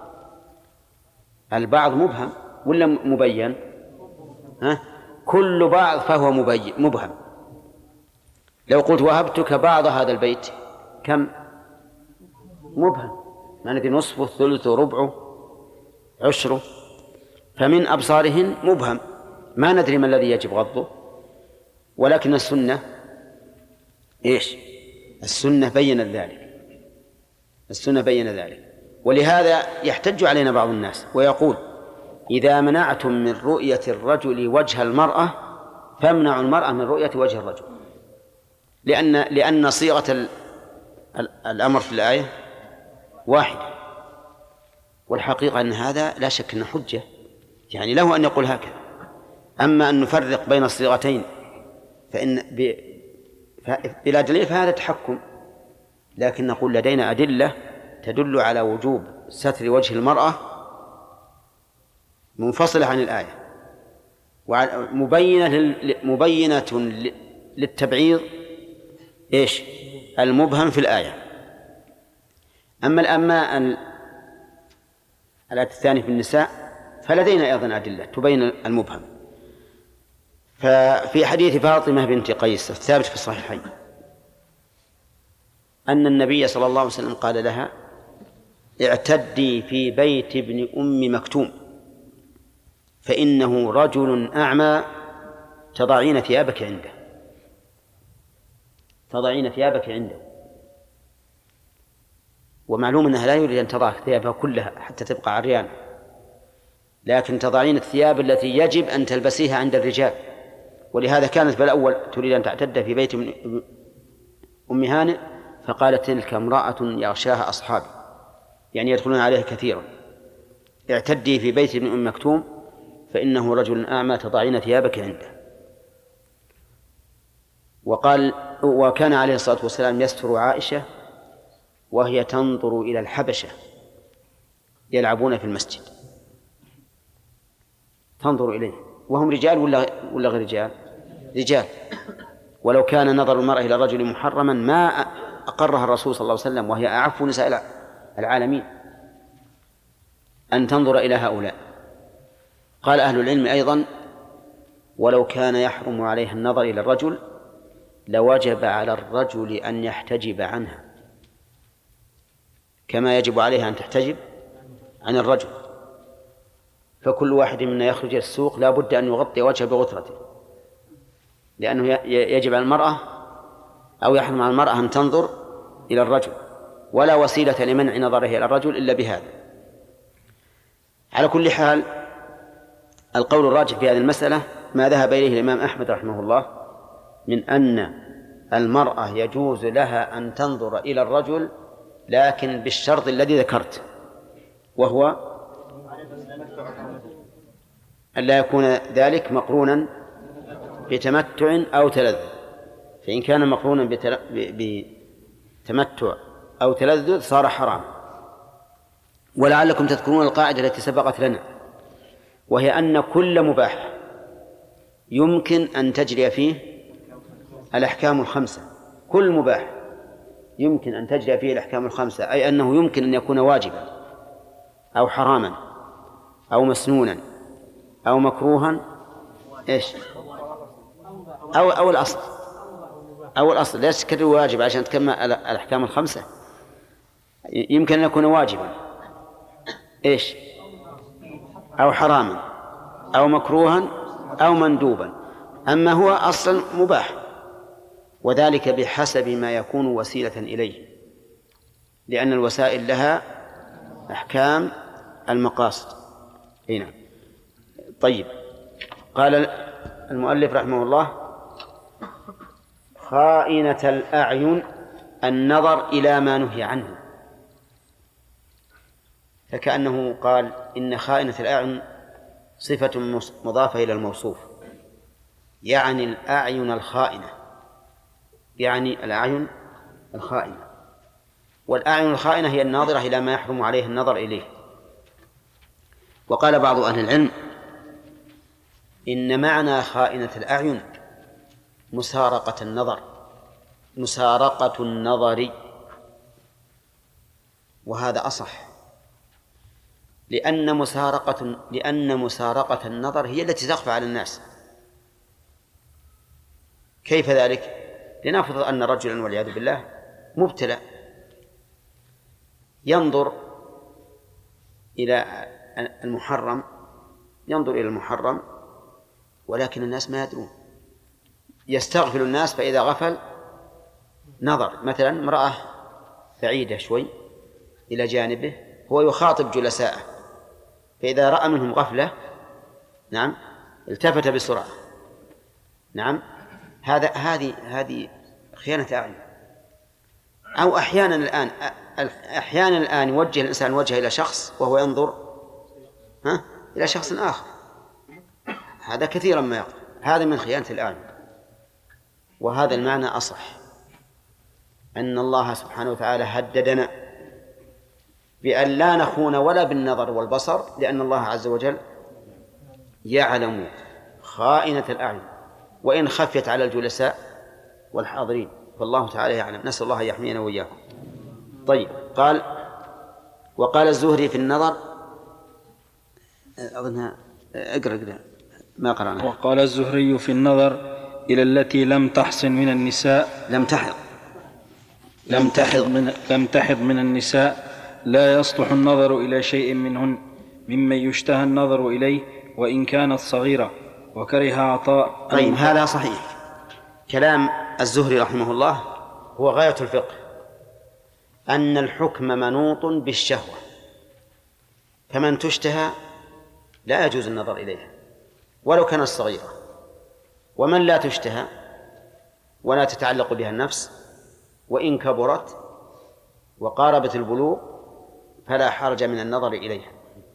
البعض مبهم ولا مبين؟ ها؟ كل بعض فهو مبين مبهم. لو قلت وهبتك بعض هذا البيت كم؟ مبهم، يعني نصفه ثلثه ربعه عشره. فمن أبصارهن مبهم، ما ندري ما الذي يجب غضه. ولكن السنة إيش؟ السنة بيّنت ذلك، السنة بيّنت ذلك. ولهذا يحتج علينا بعض الناس ويقول إذا منعتم من رؤية الرجل وجه المرأة فامنعوا المرأة من رؤية وجه الرجل، لأن لأن صيغة الأمر في الآية واحدة. والحقيقة أن هذا لا شك أنه حجة، يعني له أن يقول هكذا. أما أن نفرق بين الصيغتين فإن بلا دليل فهذا تحكم. لكن نقول لدينا أدلة تدل على وجوب ستر وجه المرأة منفصلة عن الآية، ومبينة مبينة للتبعيض إيش؟ المبهم في الآية. أما الأما الآية الثانية في النساء فلدينا أيضا أدلة تبين المبهم. ففي حديث فاطمة بنت قيس الثابت في الصحيحين أن النبي صلى الله عليه وسلم قال لها اعتدي في بيت ابن أم مكتوم فإنه رجل أعمى تضعين ثيابك عنده تضعين ثيابك عنده ومعلوم أنها لا يريد أن تضع ثيابها كلها حتى تبقى عريانة، لكن تضعين الثياب التي يجب أن تلبسيها عند الرجال. ولهذا كانت بالأول تريد أن تعتد في بيت أم هانئ فقالت تلك امرأة يغشاها أصحابي، يعني يدخلون عليها كثيرا. اعتدي في بيت ابن أم مكتوم فإنه رجل أعمى تضعين ثيابك عنده. وقال وكان عليه الصلاة والسلام يستر عائشة وهي تنظر إلى الحبشة يلعبون في المسجد، تنظر إليه وهم رجال ولا ولا غير رجال؟ رجال. ولو كان نظر المرأة إلى الرجل محرما ما أقرها الرسول صلى الله عليه وسلم، وهي أعف نساء العالمين أن تنظر إلى هؤلاء. قال أهل العلم أيضا: ولو كان يحرم عليها النظر إلى الرجل لوجب على الرجل أن يحتجب عنها كما يجب عليها أن تحتجب عن الرجل. فكل واحد منا يخرج إلى السوق لا بد أن يغطي وجهه بغترته، لأنه يجب على المرأة أو يحرم على المرأة أن تنظر إلى الرجل، ولا وسيلة لمنع نظره إلى الرجل إلا بهذا. على كل حال القول الراجح في هذه المسألة ما ذهب إليه الإمام أحمد رحمه الله من أن المرأة يجوز لها أن تنظر إلى الرجل، لكن بالشرط الذي ذكرت، وهو أن لا يكون ذلك مقرونا بتمتع أو تلذذ. فإن كان مقرونا بتمتع أو تلذذ صار حرام. ولعلكم تذكرون القاعدة التي سبقت لنا، وهي أن كل مباح يمكن أن تجري فيه الأحكام الخمسة. كل مباح يمكن أن تجري فيه الأحكام الخمسة، أي أنه يمكن أن يكون واجبا أو حراما أو مسنونا أو مكروها إيش أو أو الأصل أو الأصل لا تكرر واجب عشان تكمل الأحكام الخمسة. يمكن أن يكون واجبا إيش أو حراما أو مكروها أو مندوبا، أما هو أصلا مباح، وذلك بحسب ما يكون وسيلة إليه، لأن الوسائل لها أحكام المقاصد. هنا طيب. قال المؤلف رحمه الله: خائنة الأعين النظر إلى ما نهي عنه. فكأنه قال إن خائنة الأعين صفة مضافة إلى الموصوف، يعني الأعين الخائنة، يعني الأعين الخائنة. والأعين الخائنة هي الناظرة إلى ما يحرم عليه النظر إليه. وقال بعض أهل العلم إن معنى خائنة الأعين مسارقة النظر، مسارقة النظر، وهذا أصح، لأن مسارقة لأن مسارقة النظر هي التي تخفى على الناس. كيف ذلك؟ لنفرض أن رجلا والعياذ بالله مبتلى ينظر إلى المحرم، ينظر إلى المحرم ولكن الناس ما يدرون، يستغفل الناس، فإذا غفل نظر مثلا امرأة بعيدة شوي إلى جانبه هو يخاطب جلساءه، فإذا رأى منهم غفلة نعم التفت بسرعة. نعم هذا هذه هذه خيانة أعين. أو أحيانا الآن أحيانا الآن يوجه الإنسان وجهه إلى شخص وهو ينظر ها إلى شخص آخر، هذا كثيرا ما يقع، هذا من خيانة الأعين. وهذا المعنى أصح، أن الله سبحانه وتعالى هددنا بأن لا نخون ولا بالنظر والبصر، لأن الله عز وجل يعلم خائنة الأعين وإن خفيت على الجلساء والحاضرين، فالله تعالى يعلم. نسأل الله يحمينا وإياكم. طيب. قال: وقال الزهري في النظر، أظنها اقرأ اقرأ ما قرأنا. وقال الزهري في النظر إلى التي لم تحصن من النساء لم تحض لم تحض من لم تحض من النساء لا يصلح النظر إلى شيء منهن ممن يشتهى النظر إليه وإن كانت صغيرة، وكره عطاء. طيب هذا صحيح. كلام الزهري رحمه الله هو غاية الفقه، أن الحكم منوط بالشهوة، فمن تشتهى لا يجوز النظر إليها ولو كانت صغيرة، ومن لا تشتهى ولا تتعلق بها النفس وإن كبرت وقاربت البلوغ فلا حرج من النظر إليها،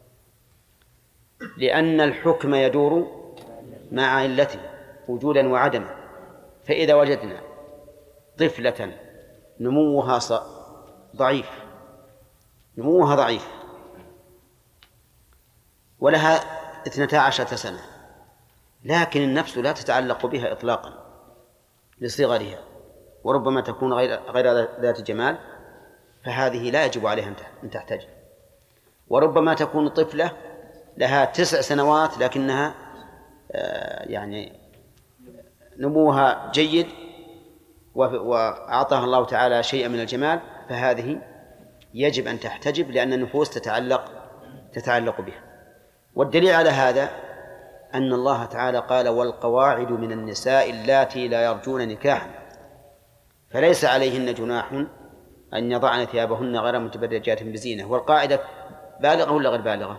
لأن الحكم يدور مع علته وجودا وعدما. فإذا وجدنا طفلة نموها ضعيف نموها ضعيف ولها اثنتا عشرة سنة، لكن النفس لا تتعلق بها إطلاقا لصغرها، وربما تكون غير غير ذات جمال، فهذه لا يجب عليها أن تحتجب. وربما تكون طفلة لها تسع سنوات لكنها يعني نموها جيد وأعطاها الله تعالى شيئا من الجمال، فهذه يجب أن تحتجب لأن النفوس تتعلق تتعلق بها. والدليل على هذا أن الله تعالى قال: والقواعد من النساء اللاتي لا يرجون نكاحا فليس عليهن جناح أن يضعن ثيابهن غير متبرجات بزينة. والقاعدة بالغة ولا غير بالغة؟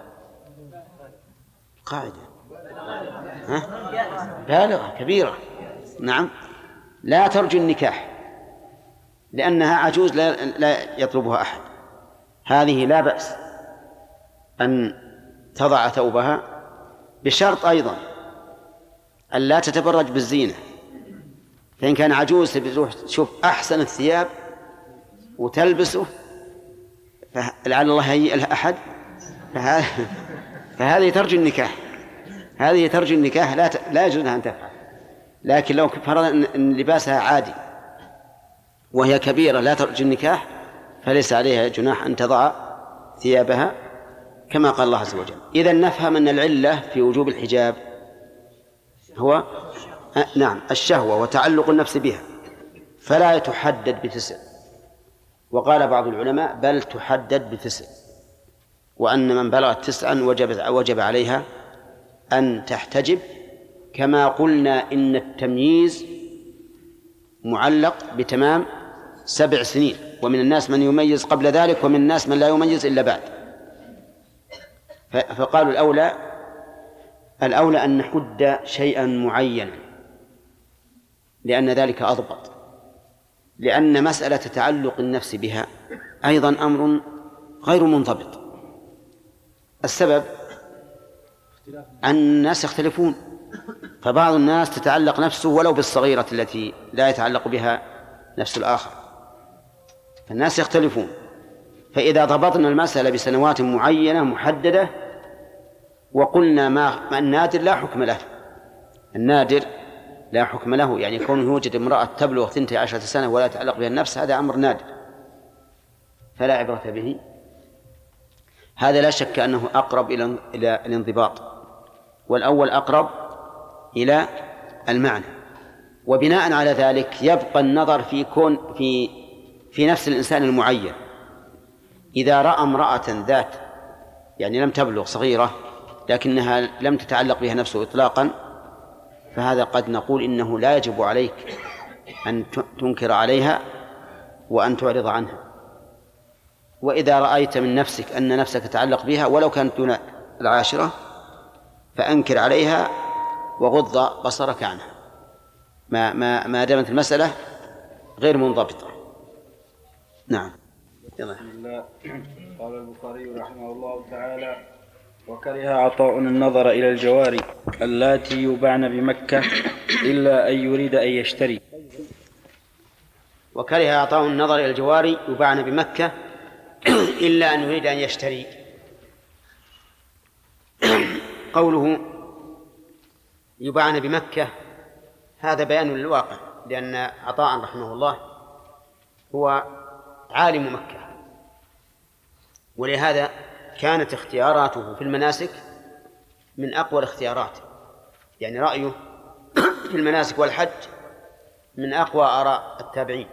قاعدة ها؟ بالغة كبيرة. نعم، لا ترجو النكاح لأنها عجوز لا, لا يطلبها أحد. هذه لا بأس أن تضع ثوبها، بشرط أيضا أن لا تتبرج بالزينة. فإن كان عجوز تروح تشوف أحسن الثياب وتلبسه فلعل الله يهيئ لها أحد، فهذه ترجو النكاح، هذه ترجو النكاح لا ت... لا يجوز لها أن تفعل. لكن لو فرضنا أن لباسها عادي وهي كبيرة لا ترجو النكاح فليس عليها جناح أن تضع ثيابها كما قال الله عز وجل. إذن نفهم أن العلة في وجوب الحجاب هو أه نعم الشهوة وتعلق النفس بها، فلا تحدد بتسع. وقال بعض العلماء بل تحدد بتسع، وأن من بلغت تسعا وجب, وجب عليها أن تحتجب، كما قلنا إن التمييز معلق بتمام سبع سنين، ومن الناس من يميز قبل ذلك ومن الناس من لا يميز إلا بعد. فقالوا الأولى الأولى أن نحد شيئا معينا لأن ذلك أضبط، لأن مسألة تعلق النفس بها أيضا أمر غير منضبط. السبب أن الناس يختلفون، فبعض الناس تتعلق نفسه ولو بالصغيرة التي لا يتعلق بها نفس الآخر، فالناس يختلفون. فإذا ضبطنا المسألة بسنوات معينة محددة وقلنا ما النادر لا حكم له، النادر لا حكم له، يعني كونه يوجد امرأة تبلغ ثنتي عشرة سنة ولا يتعلق بها النفس هذا أمر نادر فلا عبرة به. هذا لا شك أنه أقرب إلى إلى الانضباط، والأول أقرب إلى المعنى. وبناء على ذلك يبقى النظر في كون في في نفس الإنسان المعين. إذا رأى امرأة ذات يعني لم تبلغ صغيرة لكنها لم تتعلق بها نفسه إطلاقا، فهذا قد نقول إنه لا يجب عليك أن تنكر عليها وأن تعرض عنها. وإذا رأيت من نفسك أن نفسك تتعلق بها ولو كانت دون العاشرة فأنكر عليها وغض بصرك عنها ما, ما, ما دامت المسألة غير منضبطة. نعم. يلا. قال البخاري رحمه الله تعالى: وكره عطاء النظر إلى الجواري اللاتي يباعن بمكة إلا أن يريد أن يشتري. وكره عطاء النظر إلى الجواري يباعن بمكة إلا أن يريد أن يشتري. قوله يباعن بمكة هذا بيان للواقع، لأن عطاء رحمه الله هو عالم مكة، ولهذا كانت اختياراته في المناسك من أقوى الاختيارات، يعني رأيه في المناسك والحج من أقوى آراء التابعين.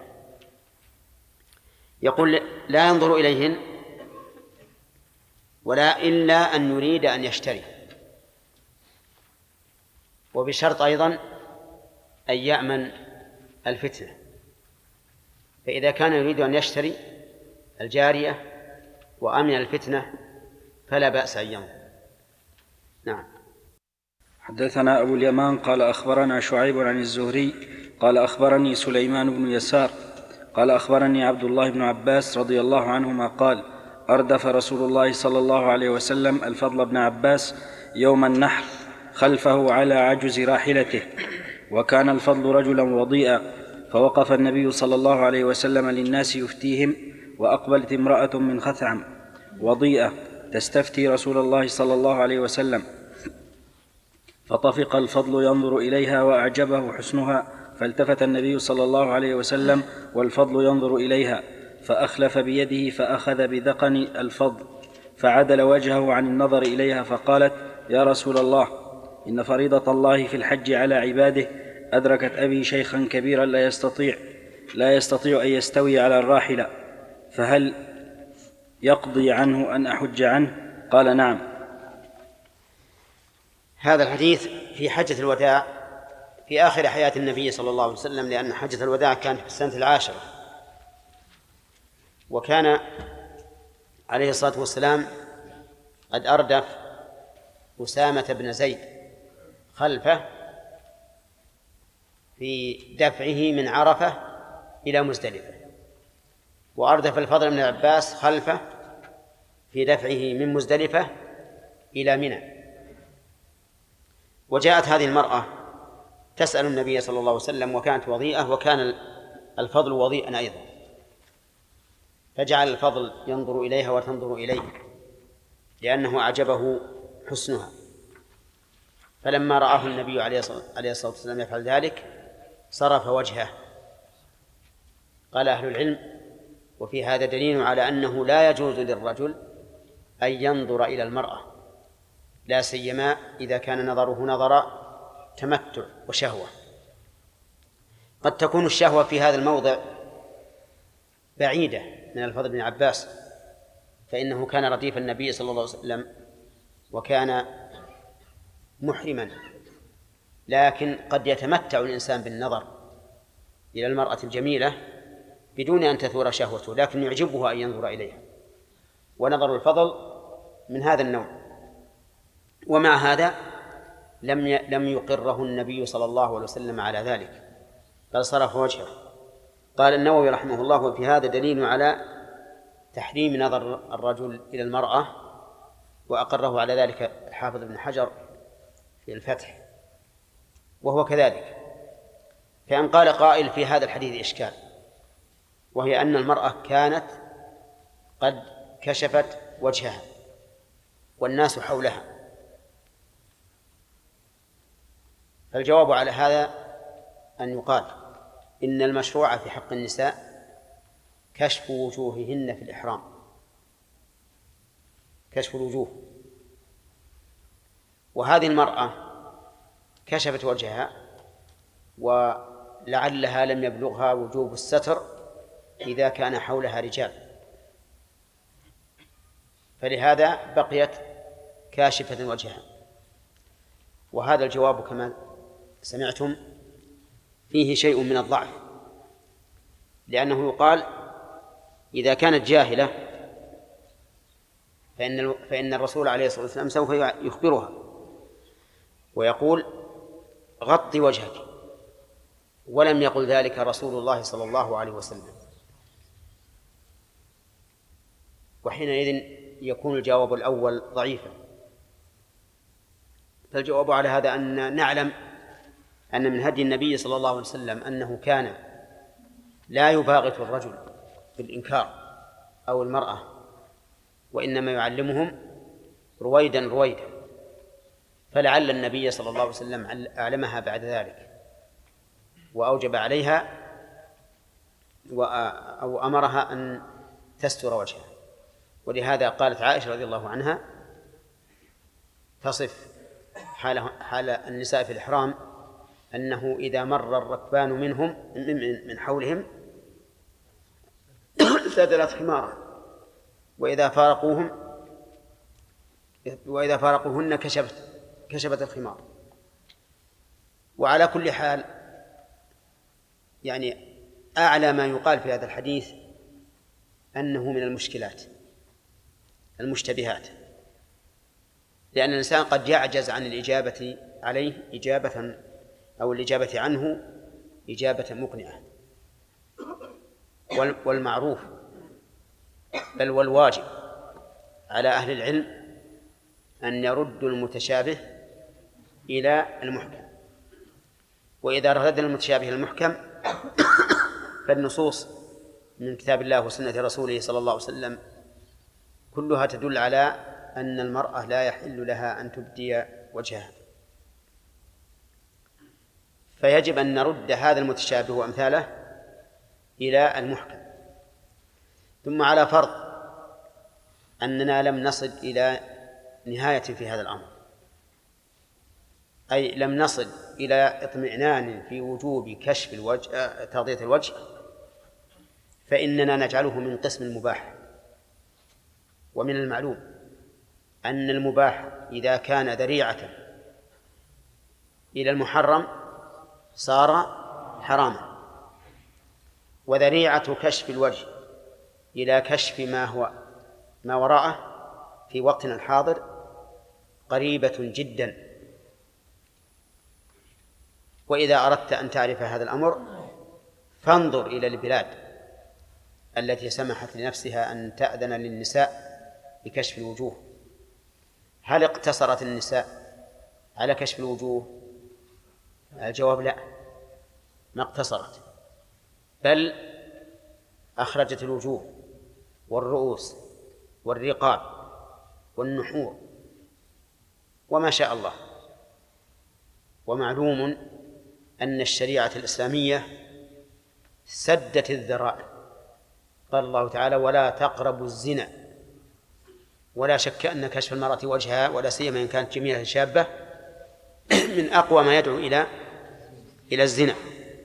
يقول لا ينظر إليهن ولا إلا أن يريد أن يشتري، وبشرط أيضا أن يأمن الفتنة. فإذا كان يريد أن يشتري الجارية وأمن الفتنة فلا بأس أن ينظر. نعم. حدثنا أبو اليمان قال أخبرنا شعيب عن الزهري قال أخبرني سليمان بن يسار قال أخبرني عبد الله بن عباس رضي الله عنهما قال: أردف رسول الله صلى الله عليه وسلم الفضل بن عباس يوم النحر خلفه على عجز راحلته، وكان الفضل رجلا وضيئا، فوقف النبي صلى الله عليه وسلم للناس يفتيهم، وأقبلت امرأة من خثعم وضيئة تستفتي رسول الله صلى الله عليه وسلم، فطفق الفضل ينظر إليها وأعجبه حسنها، فالتفت النبي صلى الله عليه وسلم والفضل ينظر إليها، فأخلف بيده فأخذ بذقن الفضل، فعدل وجهه عن النظر إليها، فقالت: يا رسول الله، إن فريضة الله في الحج على عباده أدركت أبي شيخا كبيرا لا يستطيع لا يستطيع أن يستوي على الراحلة، فهل يقضي عنه أن أحج عنه؟ قال: نعم. هذا الحديث في حجة الوداع في آخر حياة النبي صلى الله عليه وسلم، لأن حجة الوداع كانت في السنة العاشرة، وكان عليه الصلاة والسلام قد أردف أسامة بن زيد خلفه في دفعه من عرفة إلى مزدلفة، وأردف الفضل بن العباس خلفه في دفعه من مزدلفة إلى منى. وجاءت هذه المرأة تسأل النبي صلى الله عليه وسلم، وكانت وضيئة، وكان الفضل وضيئا أيضا، فجعل الفضل ينظر إليها وتنظر إليه لأنه أعجبه حسنها. فلما رآه النبي عليه الصلاة والسلام يفعل ذلك صرف وجهه. قال أهل العلم: وفي هذا دليل على أنه لا يجوز للرجل أن ينظر إلى المرأة، لا سيما إذا كان نظره نظر تمتع وشهوة. قد تكون الشهوة في هذا الموضع بعيدة من الفضل بن عباس، فإنه كان رديف النبي صلى الله عليه وسلم وكان محرما، لكن قد يتمتع الإنسان بالنظر إلى المرأة الجميلة بدون أن تثور شهوته، لكن يعجبه أن ينظر إليها، ونظر الفضل من هذا النوع. ومع هذا لم لم يقره النبي صلى الله عليه وسلم على ذلك، بل صرف وجهه. قال النووي رحمه الله: وفي هذا دليل على تحريم نظر الرجل إلى المرأة، وأقره على ذلك الحافظ ابن حجر في الفتح، وهو كذلك. فإن قال قائل في هذا الحديث إشكال، وهي أن المرأة كانت قد كشفت وجهها والناس حولها، فالجواب على هذا أن يقال إن المشروع في حق النساء كشف وجوههن في الإحرام، كشف الوجوه، وهذه المرأة كشفت وجهها ولعلها لم يبلغها وجوب الستر إذا كان حولها رجال، فلهذا بقيت كاشفة وجهها. وهذا الجواب كما سمعتم فيه شيء من الضعف، لأنه يقال إذا كانت جاهلة فإن فإن الرسول عليه الصلاة والسلام سوف يخبرها ويقول: غطي وجهك، ولم يقل ذلك رسول الله صلى الله عليه وسلم، وحينئذ يكون الجواب الأول ضعيفا. فالجواب على هذا أن نعلم أن من هدي النبي صلى الله عليه وسلم أنه كان لا يباغت الرجل بالإنكار أو المرأة، وإنما يعلمهم رويدا رويدا، فلعل النبي صلى الله عليه وسلم أعلمها بعد ذلك وأوجب عليها أو أمرها أن تستر وجهها. ولهذا قالت عائشة رضي الله عنها تصف حال, حال النساء في الإحرام أنه إذا مر الركبان منهم من حولهم سدلت خمارا، وإذا فارقوهم وإذا فارقوهن كشفت كشفت الخمار. وعلى كل حال يعني أعلى ما يقال في هذا الحديث أنه من المشكلات المشتبهات، لأن الإنسان قد يعجز عن الإجابة عليه إجابة أو الإجابة عنه إجابة مقنعة. والمعروف بل والواجب على أهل العلم أن يردوا المتشابه إلى المحكم، وإذا ردنا المتشابه إلى المحكم فالنصوص من كتاب الله وسنة رسوله صلى الله عليه وسلم كلها تدل على أن المرأة لا يحل لها أن تبدي وجهها، فيجب أن نرد هذا المتشابه وأمثاله إلى المحكم. ثم على فرض أننا لم نصل إلى نهاية في هذا الأمر، أي لم نصل إلى اطمئنان في وجوب كشف الوجه تغطية الوجه، فإننا نجعله من قسم المباح. ومن المعلوم أن المباح إذا كان ذريعة إلى المحرم صار حراما، وذريعة كشف الوجه إلى كشف ما هو ما وراءه في وقتنا الحاضر قريبة جدا. وإذا أردت أن تعرف هذا الأمر فانظر إلى البلاد التي سمحت لنفسها أن تأذن للنساء بكشف الوجوه. هل اقتصرت النساء على كشف الوجوه؟ الجواب لا، ما اقتصرت، بل أخرجت الوجوه والرؤوس والرقاب والنحور وما شاء الله. ومعلوم أن الشريعة الإسلامية سدت الذرائع. قال الله تعالى: ولا تقربوا الزنا. ولا شك أن كشف المرأة وجهها ولا سيما إن كانت جميلة شابة من أقوى ما يدعو إلى إلى الزنا.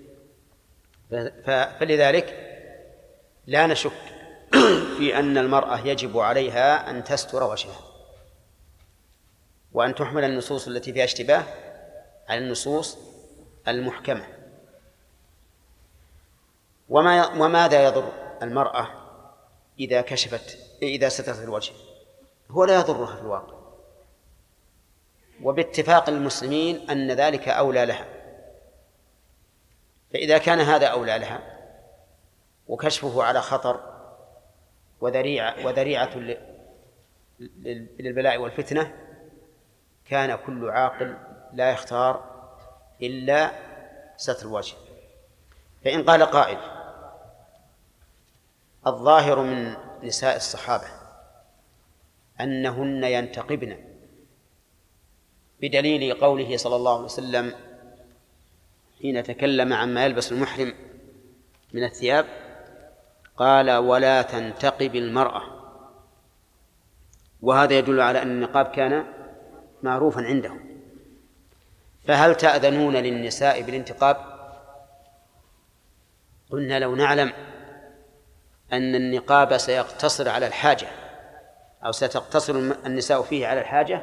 فلذلك لا نشك في أن المرأة يجب عليها أن تستر وجهها، وأن تحمل النصوص التي فيها اشتباه على النصوص المحكمة. وما وماذا يضر المرأة إذا كشفت إذا سترت الوجه؟ هو لا يضرها في الواقع، وباتفاق المسلمين أن ذلك أولى لها. فإذا كان هذا أولى لها وكشفه على خطر وذريعة وذريعة للبلاء والفتنة، كان كل عاقل لا يختار إلا ستر الوجه. فإن قال قائل: الظاهر من نساء الصحابة أنهن ينتقبن بدليل قوله صلى الله عليه وسلم حين تكلم عما يلبس المحرم من الثياب قال: ولا تنتقب المرأة. وهذا يدل على أن النقاب كان معروفا عندهم. فهل تأذنون للنساء بالانتقاب؟ قلنا: لو نعلم أن النقاب سيقتصر على الحاجة أو ستقتصر النساء فيه على الحاجة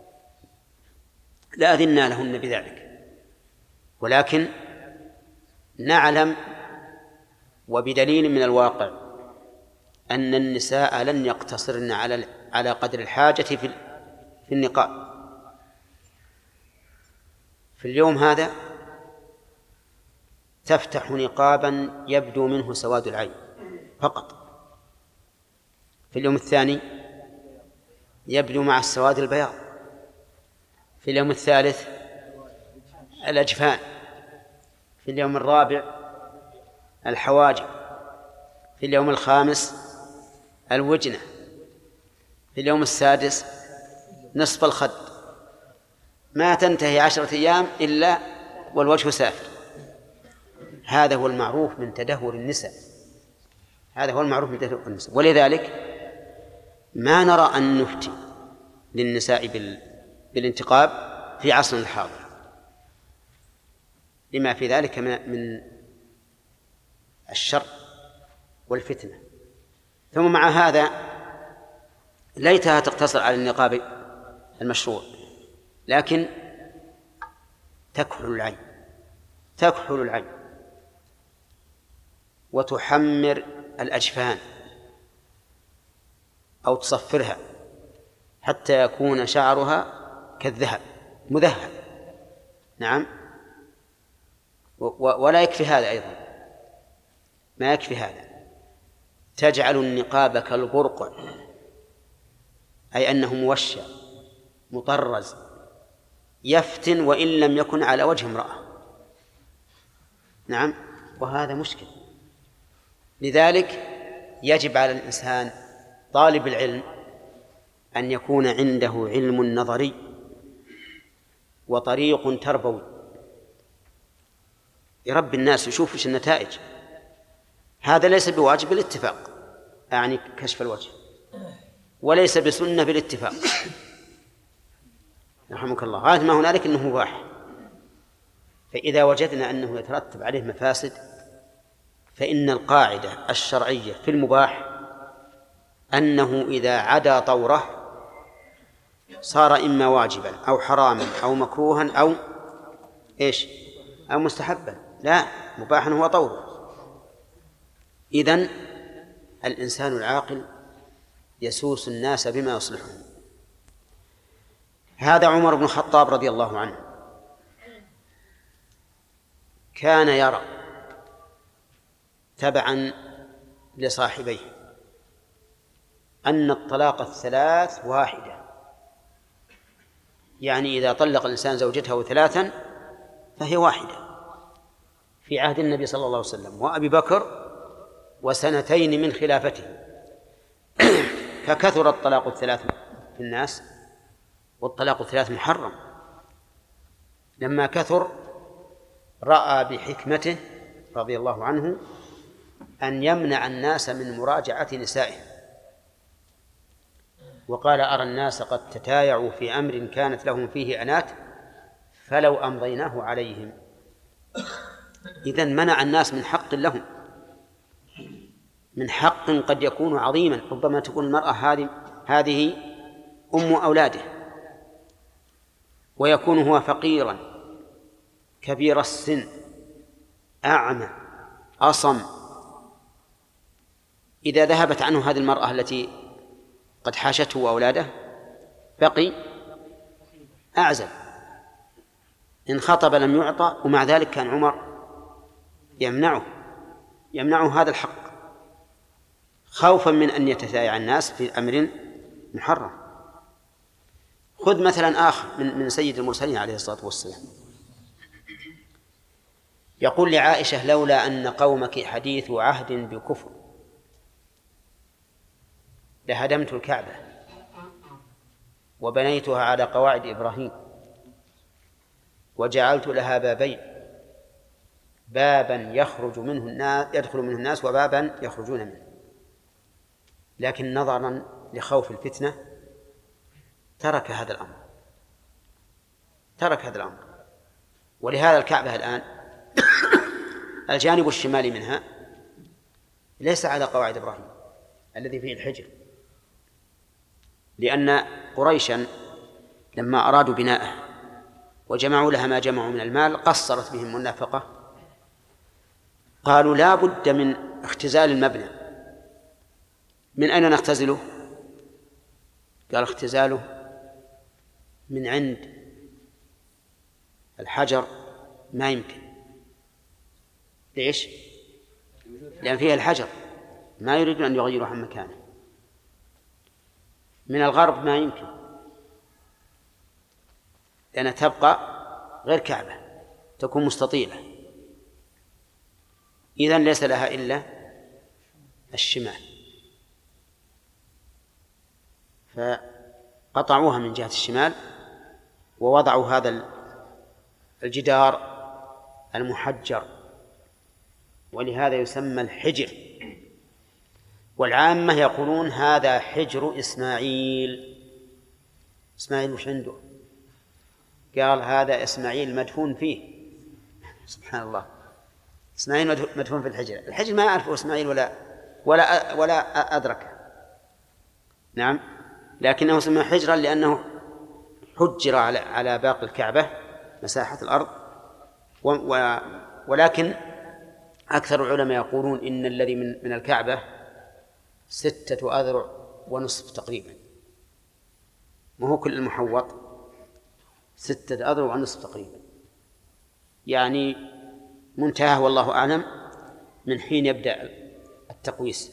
لأذنا لهن بذلك، ولكن نعلم وبدليل من الواقع أن النساء لن يقتصرن على على قدر الحاجة في في النقاب. في اليوم هذا تفتح نقابا يبدو منه سواد العين فقط، في اليوم الثاني يبدو مع السواد البياض، في اليوم الثالث الأجفان، في اليوم الرابع الحواجب، في اليوم الخامس الوجنة، في اليوم السادس نصف الخد. ما تنتهي عشرة أيام إلا والوجه سافر. هذا هو المعروف من تدهور النساء، هذا هو المعروف من تدهور النساء. ولذلك ما نرى أن نفتي للنساء بالانتقاب في عصرنا الحاضر لما في ذلك من الشر والفتنة. ثم مع هذا ليتها تقتصر على النقاب المشروع، لكن تكحل العين تكحل العين وتحمر الأجفان أو تصفرها حتى يكون شعرها كالذهب مذهب. نعم. ولا يكفي هذا أيضا، ما يكفي هذا، تجعل النقاب كالبرقع، أي أنه موشى مطرز يفتن وإن لم يكن على وجه امرأة. نعم. وهذا مشكل، لذلك يجب على الإنسان طالب العلم أن يكون عنده علم نظري وطريق تربوي يربي الناس يشوف ايش النتائج. هذا ليس بواجب بالاتفاق، يعني كشف الوجه، وليس بسنة بالاتفاق رحمك الله. غاية ما هنالك أنه مباح. فإذا وجدنا أنه يترتب عليه مفاسد فإن القاعدة الشرعية في المباح أنه إذا عدا طوره صار إما واجبا أو حراما أو مكروها أو إيش أو مستحبا. لا، مباحا هو طوره. إذن الإنسان العاقل يسوس الناس بما يصلحهم. هذا عمر بن الخطاب رضي الله عنه كان يرى تبعا لصاحبيه أن الطلاق الثلاث واحدة، يعني إذا طلق الإنسان زوجته ثلاثا فهي واحدة، في عهد النبي صلى الله عليه وسلم وأبي بكر وسنتين من خلافته. فكثر الطلاق الثلاث في الناس، والطلاق الثلاث محرم. لما كثر رأى بحكمته رضي الله عنه أن يمنع الناس من مراجعة نسائهم، وقال: أرى الناس قد تتايعوا في أمر كانت لهم فيه أنات فلو أمضيناه عليهم. إذن منع الناس من حق لهم، من حق قد يكون عظيما، ربما تكون المرأة هذه هذه أم أولاده، ويكون هو فقيرا كبير السن أعمى أصم. إذا ذهبت عنه هذه المرأة التي قد حاشته وأولاده بقي أعزل، إن خطب لم يعطى، ومع ذلك كان عمر يمنعه يمنعه هذا الحق خوفا من أن يتسايع الناس في أمر محرم. خذ مثلا آخر من من سيد المرسلين عليه الصلاة والسلام، يقول لعائشة: لولا أن قومك حديث عهد بكفر لهدمت الكعبة وبنيتها على قواعد إبراهيم وجعلت لها بابين، بابا يخرج منه الناس يدخل منه الناس وبابا يخرجون منه، لكن نظرا لخوف الفتنة ترك هذا الأمر ترك هذا الأمر ولهذا الكعبة الآن الجانب الشمالي منها ليس على قواعد إبراهيم الذي فيه الحجر، لأن قريشا لما أرادوا بناءه وجمعوا لها ما جمعوا من المال قصرت بهم النفقة، قالوا لا بد من اختزال المبنى. من أين نختزله؟ قال: اختزاله من عند الحجر ما يمكن. ليش؟ لأن فيها الحجر ما يريدون أن يغيروا عن مكانه. من الغرب ما يمكن، لأنها تبقى غير كعبة، تكون مستطيلة، إذن ليس لها إلا الشمال، فقطعوها من جهة الشمال ووضعوا هذا الجدار المحجر، ولهذا يسمى الحجر. والعامة يقولون هذا حجر إسماعيل. إسماعيل وش عنده؟ قال: هذا إسماعيل مدفون فيه. سبحان الله، إسماعيل مدفون في الحجر. الحجر ما يعرفه إسماعيل ولا ولا ولا أدركه. نعم، لكنه سمى حجرا لأنه حجر على على باقي الكعبة مساحة الأرض. ولكن أكثر العلماء يقولون إن الذي من من الكعبة ستة أذرع ونصف تقريبا، وهو كل المحوط ستة أذرع ونصف تقريبا، يعني منتهى والله أعلم من حين يبدأ التقويس.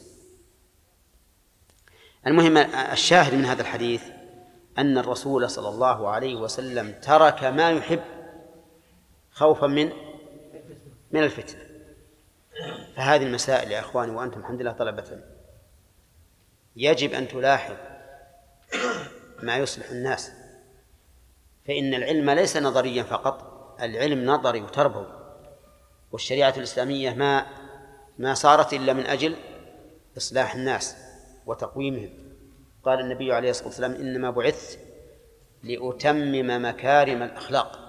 المهم الشاهد من هذا الحديث أن الرسول صلى الله عليه وسلم ترك ما يحب خوفا من من الفتنة، فهذه المسائل يا أخواني وأنتم الحمد لله طلبة علم يجب أن تلاحظ ما يصلح الناس، فإن العلم ليس نظريا فقط، العلم نظري وتربوي، والشريعة الإسلامية ما ما صارت إلا من أجل إصلاح الناس وتقويمهم. قال النبي عليه الصلاة والسلام إنما بعثت لأتمم مكارم الأخلاق.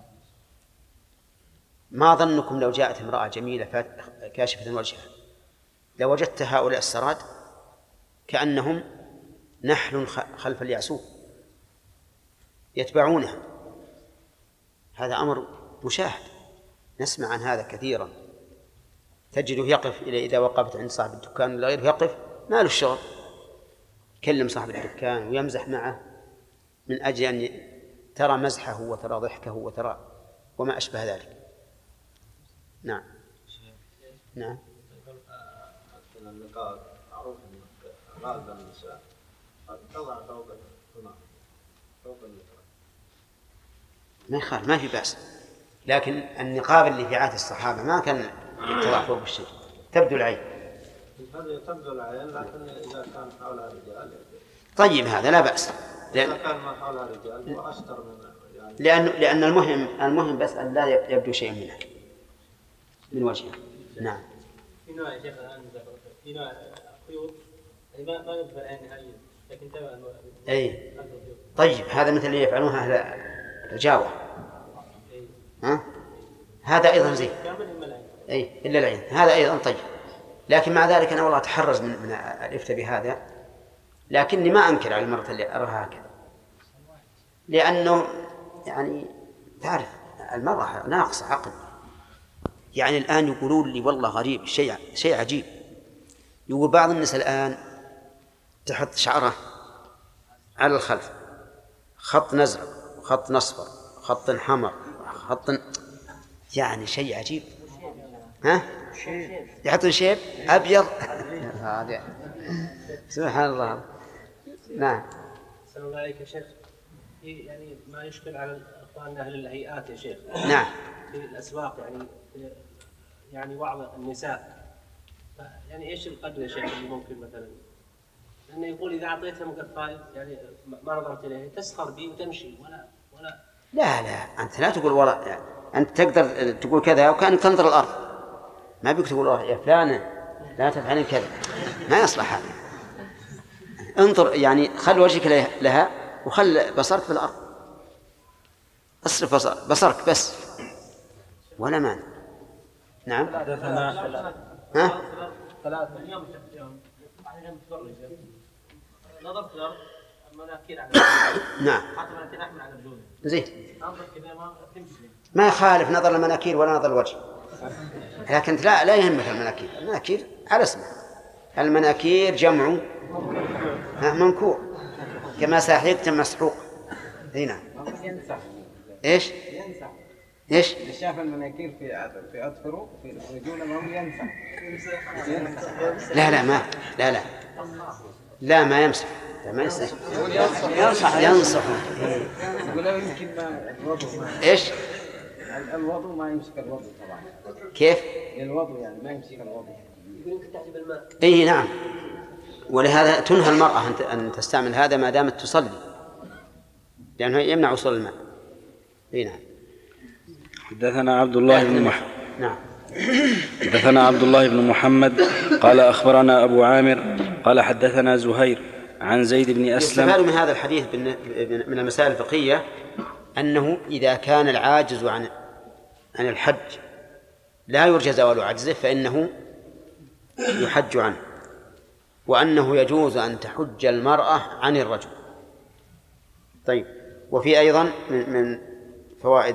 ما ظنكم لو جاءت امرأة جميلة كاشفة وجهها لوجدت هؤلاء السراد كأنهم نحل خلف اليعسوب يتبعونها. هذا أمر مشاهد، نسمع عن هذا كثيرا، تجده يقف إلى إذا وقفت عند صاحب الدكان ولا غيره يقف ما له الشغل، يكلم صاحب الدكان ويمزح معه من أجل أن ترى مزحه وترى ضحكه وترى وما أشبه ذلك. نعم نعم. النقاب معروف أن غالبا النساء قد تضع فوق الخمار فوق النقاب ما يخالف، ما في بأس، لكن النقاب اللي في عهد الصحابة ما كان يتضع فوق الشيء، تبدو العين. هذا تبدو العين، لكن إذا كان حولها رجال طيب هذا لا بأس، إذا كان ما حولها رجال هو أستر من يعني لأن لأن المهم المهم بس أن لا يبدو شيء منها من وجهه. نعم. في نوع يا شيخ الآن في نوع خيوط ما ما يبدو العين نهائيا، لكن تبع أي طيب هذا مثل اللي يفعلونها أهل الجاوة، ها هذا أيضا زين. أي إلا العين هذا أيضا طيب، لكن مع ذلك أنا والله أتحرز من من الإفتاء بهذا، لكني ما أنكر على المرة اللي أراها هكذا، لأنه يعني تعرف المرأة ناقصة عقل. يعني الآن يقولون لي والله غريب شيء شيء عجيب، يقول بعض الناس الآن تحط شعره على الخلف خط نزرق خط نصفر خط حمر خط، يعني شيء عجيب. ها يحطون شيب أبيض سبحان الله. نعم. السلام الله عليك يا شيخ. يعني ما يشكل على اخواننا اهل الهيئات يا شيخ. نعم. في الاسواق يعني يعني بعض النساء يعني ايش القدر يا شيخ اللي ممكن مثلا انه يقول اذا اعطيتها مقفاز يعني ما نظرت اليه تسخر بي وتمشي ولا ولا لا لا أنت لا تقول ولا يعني أنت تقدر تقول كذا وكأنك تنظر الأرض، ما بيك تقول يا فلانة لا تفعلين كذا، ما يصلح هذا. انظر يعني خل وجهك لها وخل بصرك في الأرض، اصرف بصر بصرك بس ولا مانع. نعم. ها؟ ثلاثة يوم يوم نظرت الأرض المناكير على نعم. حتى مناكير أحمل على الرجول زين. نظر كذا ما تمشي. ما يخالف نظر المناكير ولا نظر الوجه، لكن لا لا يهمك المناكير، المناكير على اسمه، المناكير جمع منكور كما ساحقت مسحوق. هنا ايش ايش اللي شاف المناكير في في اظفره في رجوله ما هو ينسى. لا لا ما لا لا لا ما يمسح ما يمسح ينصح ينصح يقول يمكن ما الوضوء ما ايش الوضوء ما يمسك الوضوء طبعا. كيف الوضوء يعني ما يمسك الوضوء. يقول لك تحجب الماء. اي نعم، ولهذا تنهى المرأة أن تستعمل هذا ما دامت تصلي، لأنه يمنع وصول الماء. اي نعم. حدثنا عبد الله بن محمد. نعم. حدثنا عبد الله بن محمد قال أخبرنا أبو عامر قال حدثنا زهير عن زيد بن أسلم. يستفاد من هذا الحديث من المسائل الفقهية أنه إذا كان العاجز عن عن الحج لا يرجى زوال عجزه فإنه يحج عنه، وأنه يجوز أن تحج المرأة عن الرجل. طيب، وفي أيضا من من فوائد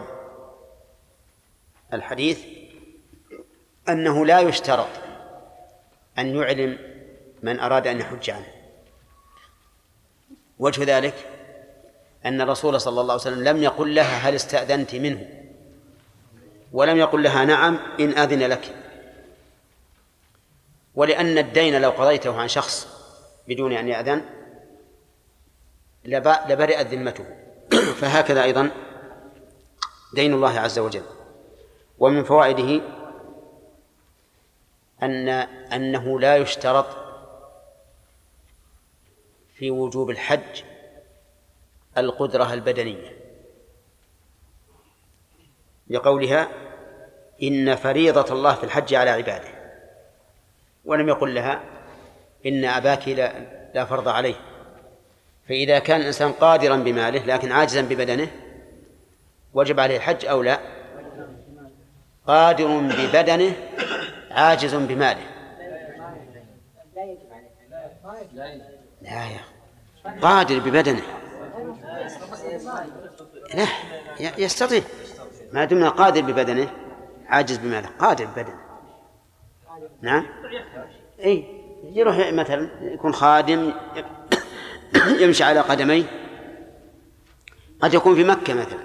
الحديث أنه لا يشترط أن يعلم من أراد أن يحج عنه. وجه ذلك أن الرسول صلى الله عليه وسلم لم يقل لها هل استأذنت منه، ولم يقل لها نعم إن أذن لك، ولأن الدين لو قضيته عن شخص بدون أن يأذن لبرئت ذمته، فهكذا أيضا دين الله عز وجل. ومن فوائده أن أنه لا يشترط في وجوب الحج القدرة البدنية، لقولها إن فريضة الله في الحج على عباده، ولم يقل لها إن أباك لا, لا فرض عليه. فإذا كان الإنسان قادرا بماله لكن عاجزا ببدنه وجب عليه الحج أو لا؟ قادر ببدنه عاجز بماله. لا يا قادر ببدنه لا يستطيع، ما دمنا قادر ببدنه عاجز بماله. قادر ببدنه نعم. اي يروح مثلا يكون خادم يمشي على قدميه، قد يكون في مكة مثلا،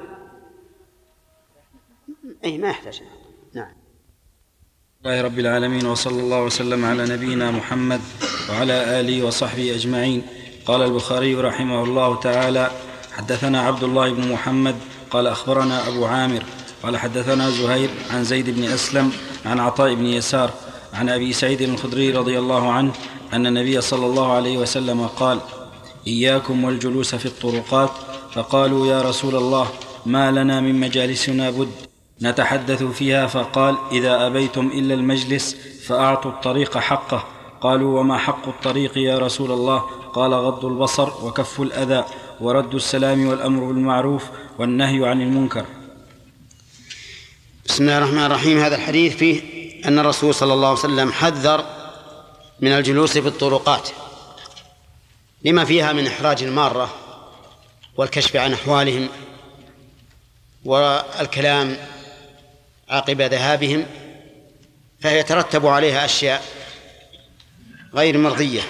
اي ما يحتاج. نعم. الله رب العالمين، وصلى الله وسلم على نبينا محمد وعلى آله وصحبه أجمعين. قال البخاري رحمه الله تعالى: حدثنا عبد الله بن محمد قال أخبرنا أبو عامر قال حدثنا زهير عن زيد بن أسلم عن عطاء بن يسار عن أبي سعيد الخدري رضي الله عنه أن النبي صلى الله عليه وسلم قال: إياكم والجلوس في الطرقات. فقالوا: يا رسول الله، ما لنا من مجالسنا بد نتحدث فيها؟ فقال: إذا أبيتم إلا المجلس فأعطوا الطريق حقه. قالوا: وما حق الطريق يا رسول الله؟ قال: غض البصر وكف الأذى ورد السلام والأمر بالمعروف والنهي عن المنكر. بسم الله الرحمن الرحيم. هذا الحديث فيه أن الرسول صلى الله عليه وسلم حذر من الجلوس في الطرقات لما فيها من إحراج المارة والكشف عن أحوالهم والكلام عقب ذهابهم، فيترتب عليها أشياء غير مرضية.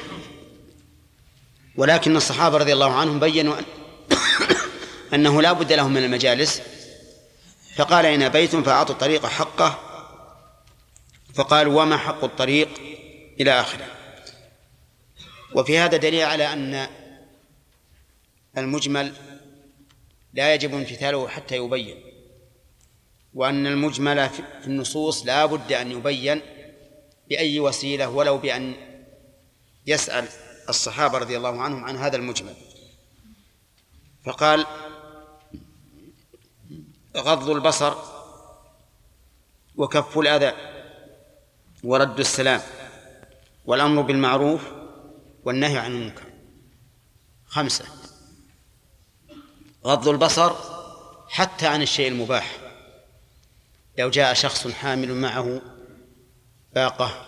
ولكن الصحابة رضي الله عنهم بيّنوا أنه لا بد لهم من المجالس، فقال: إن أبيتم فأعطوا الطريق حقه. فقالوا: وما حق الطريق؟ إلى آخره. وفي هذا دليل على أن المجمل لا يجب امتثاله حتى يبين، وأن المجمل في النصوص لا بد أن يبين بأي وسيلة ولو بأن يسأل الصحابة رضي الله عنهم عن هذا المجمل. فقال: غض البصر وكف الأذى ورد السلام والأمر بالمعروف والنهي عن المنكر. خمسة. غض البصر حتى عن الشيء المباح. لو جاء شخص حامل معه باقة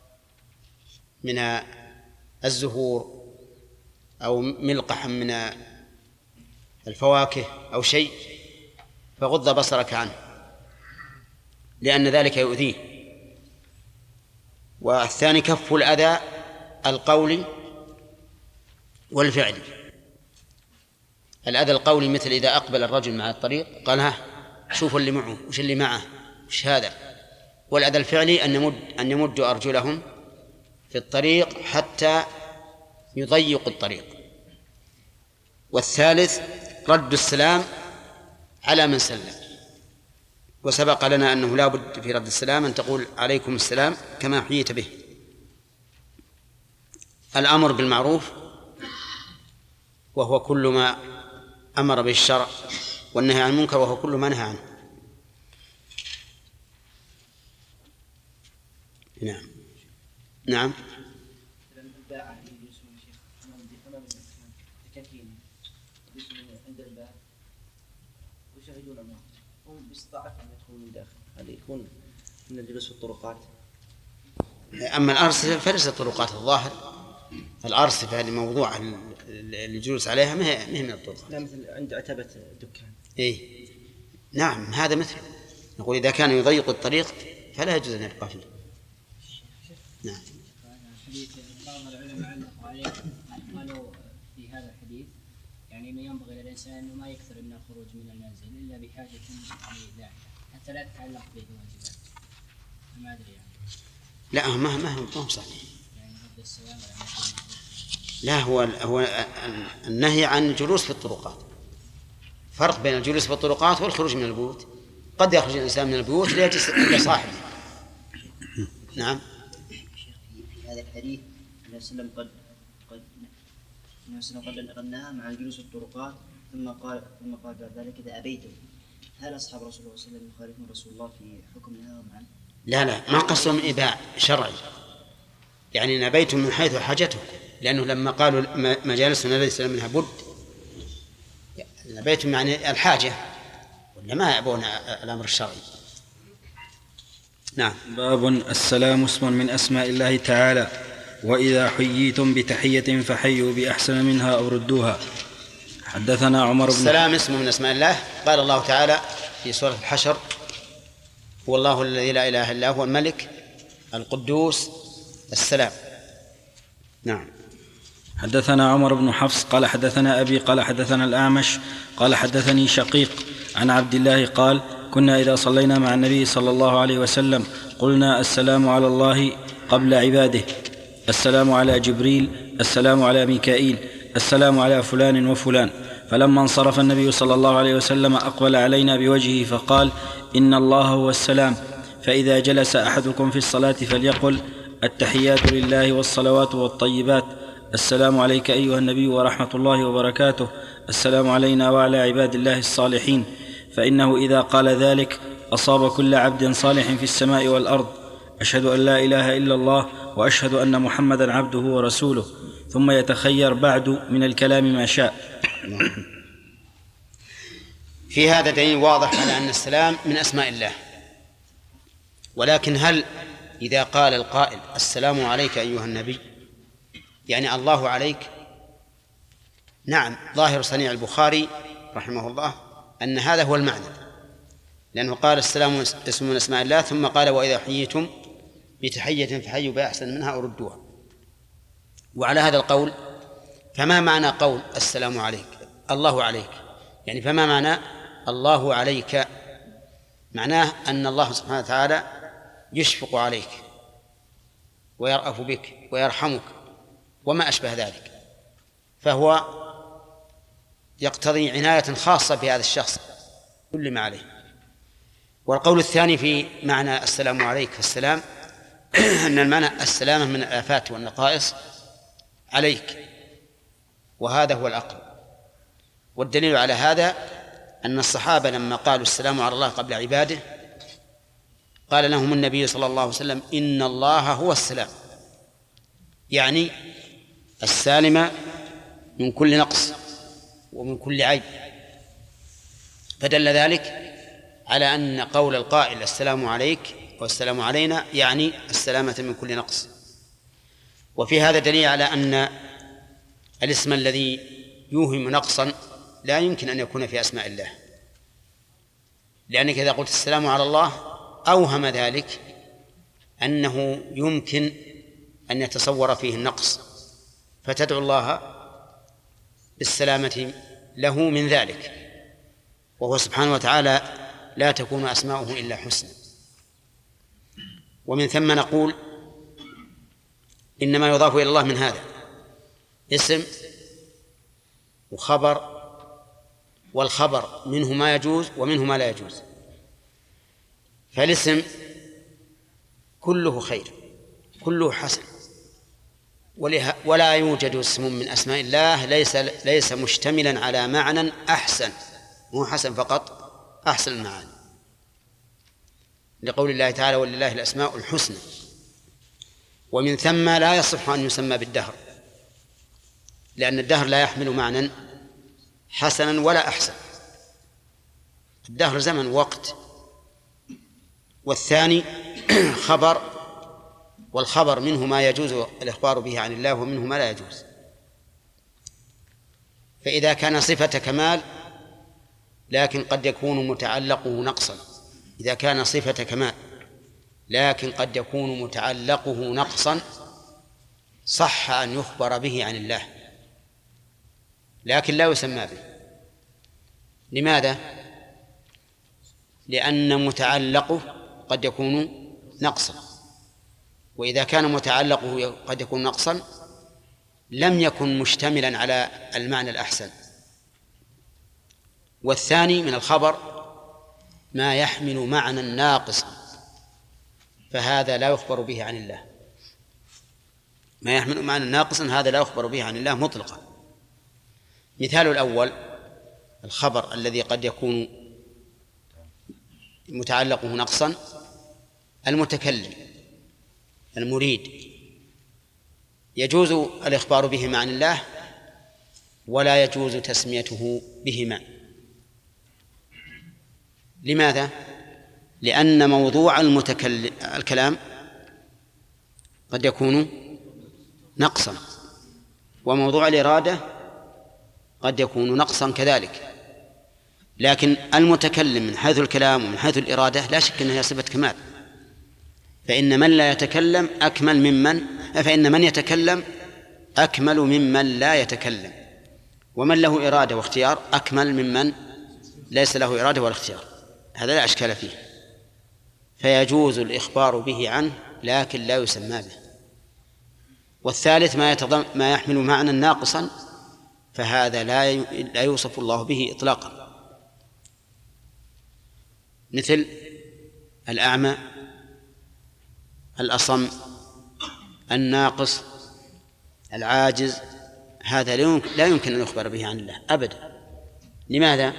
من الزهور أو ملقحا من الفواكه أو شيء، فغض بصرك عنه لأن ذلك يؤذيه. والثاني كف الأذى القولي والفعلي. الأذى القولي مثل إذا أقبل الرجل مع الطريق قال: ها شوفوا اللي معه، وش اللي معه، وش هذا. والأذى الفعلي أن يمد أن يمدوا أرجلهم في الطريق حتى يضيق الطريق. والثالث رد السلام على من سلم. وسبق لنا أنه لا بد في رد السلام أن تقول: عليكم السلام كما حييت به. الأمر بالمعروف وهو كل ما أمر به الشرع، والنهي عن المنكر وهو كل ما نهى عنه. نعم نعم. هذا يكون من الجلوس في الطرقات. أما الأرصفة فليست الطرقات الظاهر. الأرصفة اللي موضوع الجلوس عليها ما هي من الطرقات. لا، مثل عند عتبة دكان. إيه نعم، هذا مثل نقول إذا كان يضيق الطريق فلا يجوز أن يبقى فيه. نعم. حديث بعض العلماء علقوا عليه، قالوا في هذا الحديث يعني أنه ينبغي للإنسان أنه ما يكثر من الخروج من المنزل إلا بحاجة داعية حتى لا تتعلق به واجبات. ما أدري يعني. لا ما ما هو صحيح. يعني رد السلام. لا، هو هو النهي عن الجلوس في الطرقات. فرق بين الجلوس في الطرقات والخروج من البيوت. قد يخرج الإنسان من البيوت ليجلس عند صاحبه. نعم. هذا الحديث النبي صلى الله عليه وسلم قد قد النبي صلى الله عليه وسلم قد نهى مع جلوس الطرقات ثم قال ثم قال بعد ذلك إذا أبيتم. هل أصحاب رسول الله صلى الله عليه وسلم يخالفون رسول الله في حكم نهاهم عنه؟ لا لا ما قصهم إباع شرعي، يعني نبيتم من حيث حاجتكم، لأنه لما قالوا مجالسنا ليس منها بد نبيتم يعني الحاجة، ولا ما يعبون الأمر الشرعي. نعم. باب السلام اسم من أسماء الله تعالى، وإذا حييتم بتحية فحيوا بأحسن منها أو ردوها. حدثنا عمر بن السلام اسم من أسماء الله، قال الله تعالى في سورة الحشر: هو الله الذي لا إله إلا هو الملك القدوس السلام. نعم. حدثنا عمر بن حفص قال حدثنا أبي قال حدثنا الأعمش قال حدثني شقيق عن عبد الله قال: كنا إذا صلينا مع النبي صلى الله عليه وسلم قلنا: السلام على الله قبل عباده، السلام على جبريل، السلام على ميكائيل، السلام على فلان وفلان. فلما انصرف النبي صلى الله عليه وسلم أقبل علينا بوجهه فقال: إن الله هو السلام، فإذا جلس أحدكم في الصلاة فليقل: التحيات لله والصلوات والطيبات، السلام عليك أيها النبي ورحمة الله وبركاته، السلام علينا وعلى عباد الله الصالحين، فإنه إذا قال ذلك أصاب كل عبد صالح في السماء والأرض. أشهد أن لا إله إلا الله وأشهد أن محمدا عبده ورسوله، ثم يتخير بعد من الكلام ما شاء. في هذا دليل واضح على أن السلام من أسماء الله، ولكن هل إذا قال القائل: السلام عليك أيها النبي، يعني الله عليك؟ نعم، ظاهر صنيع البخاري رحمه الله أن هذا هو المعنى، لأنه قال السلام اسم من أسماء الله، ثم قال: وإذا حييتم بتحية فحيوا بأحسن منها أو ردوها. وعلى هذا القول فما معنى قول السلام عليك الله عليك؟ يعني فما معنى الله عليك؟ معناه أن الله سبحانه وتعالى يشفق عليك ويرأف بك ويرحمك وما أشبه ذلك، فهو يقتضي عناية خاصة بهذا الشخص كل ما عليه. والقول الثاني في معنى السلام عليك السلام أن المعنى السلامة من الآفات والنقائص عليك، وهذا هو الأقرب. والدليل على هذا أن الصحابة لما قالوا السلام على الله قبل عباده قال لهم النبي صلى الله عليه وسلم: إن الله هو السلام، يعني السالم من كل نقص ومن كل عيب. فدل ذلك على أن قول القائل السلام عليك والسلام علينا يعني السلامة من كل نقص. وفي هذا دليل على أن الاسم الذي يوهم نقصا لا يمكن أن يكون في أسماء الله، لأنك إذا قلت السلام على الله أوهم ذلك أنه يمكن أن يتصور فيه النقص، فتدعو الله بالسلامة له من ذلك، وهو سبحانه وتعالى لا تكون أسماؤه إلا حسنى. ومن ثم نقول إنما يضاف إلى الله من هذا اسم وخبر، والخبر منه ما يجوز ومنه ما لا يجوز. فالاسم كله خير كله حسن، ولا يوجد اسم من أسماء الله ليس ليس مشتملا على معنى أحسن، مو حسن فقط، أحسن المعاني، لقول الله تعالى: ولله الأسماء الحسنى. ومن ثم لا يصح أن يسمى بالدهر، لأن الدهر لا يحمل معنى حسنا ولا أحسن، الدهر زمن وقت. والثاني خبر، والخبر منه ما يجوز الإخبار به عن الله ومنه ما لا يجوز. فإذا كان صفة كمال لكن قد يكون متعلقه نقصا، إذا كان صفة كمال لكن قد يكون متعلقه نقصا صح أن يخبر به عن الله، لكن لا يسمى به. لماذا؟ لأن متعلقه قد يكون نقصا، وإذا كان متعلقه قد يكون نقصا لم يكن مشتملا على المعنى الأحسن. والثاني من الخبر ما يحمل معنى ناقصا، فهذا لا يخبر به عن الله. ما يحمل معنى ناقصا هذا لا يخبر به عن الله مطلقا. مثال الأول الخبر الذي قد يكون متعلقه نقصا، المتكلم المريد يجوز الإخبار بهما عن الله ولا يجوز تسميته بهما. لماذا؟ لأن موضوع المتكلم الكلام قد يكون نقصا، وموضوع الإرادة قد يكون نقصا كذلك، لكن المتكلم من حيث الكلام ومن حيث الإرادة لا شك أنها صفة كمال، فإن من لا يتكلم أكمل ممن فإن من يتكلم أكمل ممن لا يتكلم، ومن له إرادة واختيار أكمل ممن ليس له إرادة ولا اختيار. هذا لا أشكال فيه، فيجوز الإخبار به عنه لكن لا يسمى به. والثالث ما, يتضم ما يحمل معنى ناقصا، فهذا لا لا يوصف الله به إطلاقا، مثل الأعمى، الأصم، الناقص، العاجز، هذا لا يمكن أن يخبر به عن الله أبدا. لماذا؟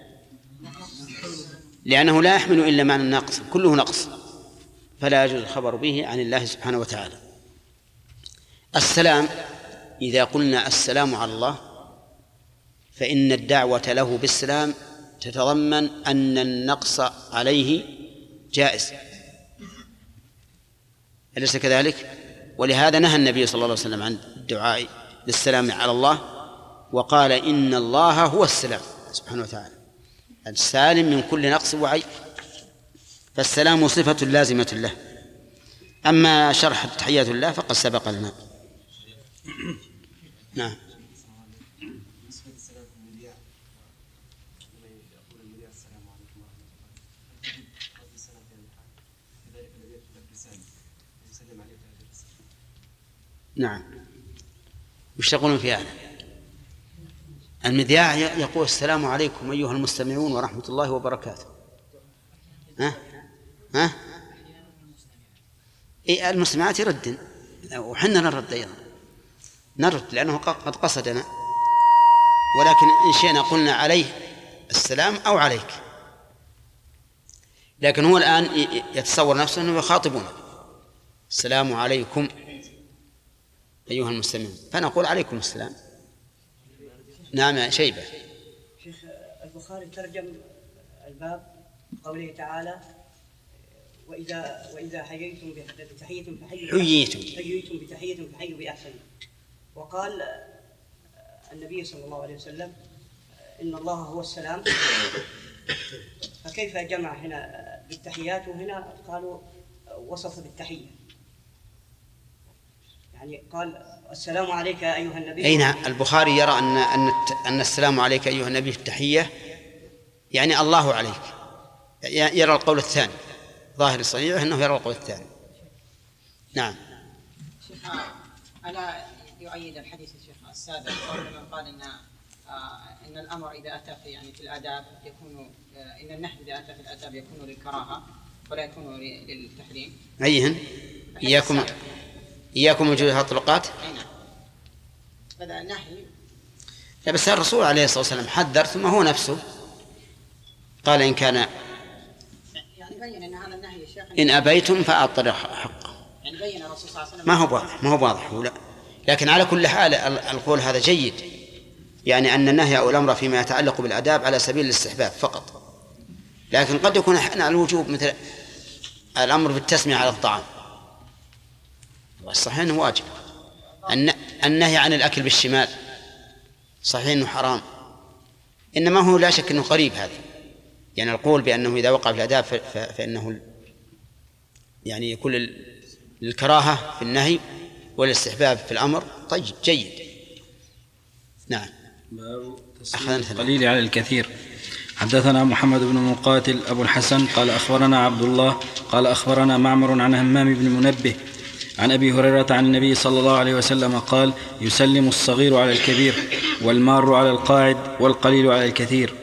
لأنه لا يحمل إلا معنى ناقص، كله نقص، فلا يجوز الخبر به عن الله سبحانه وتعالى. السلام، إذا قلنا السلام على الله فإن الدعوة له بالسلام تتضمن أن النقص عليه جائز، أليس كذلك؟ ولهذا نهى النبي صلى الله عليه وسلم عن الدعاء بالسلام على الله، وقال إن الله هو السلام سبحانه وتعالى السالم من كل نقص وعيب، فالسلام صفة لازمة له. أما شرح تحيات الله فقد سبق لنا. نعم. نعم، وش تقولون في هذا؟ المذياع يقول السلام عليكم أيها المستمعون ورحمة الله وبركاته. ها؟ ها؟ إيه المستمعات يردن وحنا نرد أيضا، نرد لأنه قد قصدنا، ولكن إن شئنا قلنا عليه السلام أو عليك، لكن هو الآن يتصور نفسه أنه يخاطبنا السلام عليكم أيها المستمعون، فنقول عليكم السلام. نعم شيبة. شيخ البخاري ترجم الباب قوله تعالى وإذا وإذا حييتم بتحية فحيوا حييتم حييتم بتحية فحيوا بأحسن، وقال النبي صلى الله عليه وسلم إن الله هو السلام، فكيف جمع هنا بالتحيات وهنا قالوا وصف بالتحية؟ يعني قال السلام عليك أيها النبي. أين البخاري يرى أن أن أن السلام عليك أيها النبي في التحية يعني الله عليك، يرى القول الثاني، ظاهر الصحيح أنه يرى القول الثاني. نعم. شيخ ألا يؤيد الحديث الشيخ السابق قول من قال إن آه إن الأمر إذا أتى في يعني في الآداب يكون آه إن النهي إذا أتى في الآداب يكون للكراهة ولا يكون للتحريم. أيهن؟ إياكم إياكم وجوه الطرقات. بدأ النهي. لا بس الرسول عليه الصلاة والسلام حذر، ثم هو نفسه قال إن كان يعني بين أن هذا النهي يا شيخ إن أبيتم فأعطوا حقه. يعني بين الرسول صلى الله عليه وسلم ما هو واضح، ما هو واضح ولا. لكن على كل حال القول هذا جيد، يعني أن النهي أو الأمر فيما يتعلق بالآداب على سبيل الاستحباب فقط، لكن قد يكون أحيانا الوجوب، مثل الأمر بالتسمية على الطعام، والصحيح أنه واجب. النهي عن الأكل بالشمال صحيح أنه حرام، إنما هو لا شك أنه قريب هذا، يعني القول بأنه إذا وقع في الآداب فإنه يعني يكون للكراهة في النهي والاستحباب في الأمر. طيب جيد. نعم. قليل على الكثير. حدثنا محمد بن مقاتل أبو الحسن قال أخبرنا عبد الله قال أخبرنا معمر عن همام بن منبه عن أبي هريرة عن النبي صلى الله عليه وسلم قال يسلم الصغير على الكبير والمار على القاعد والقليل على الكثير.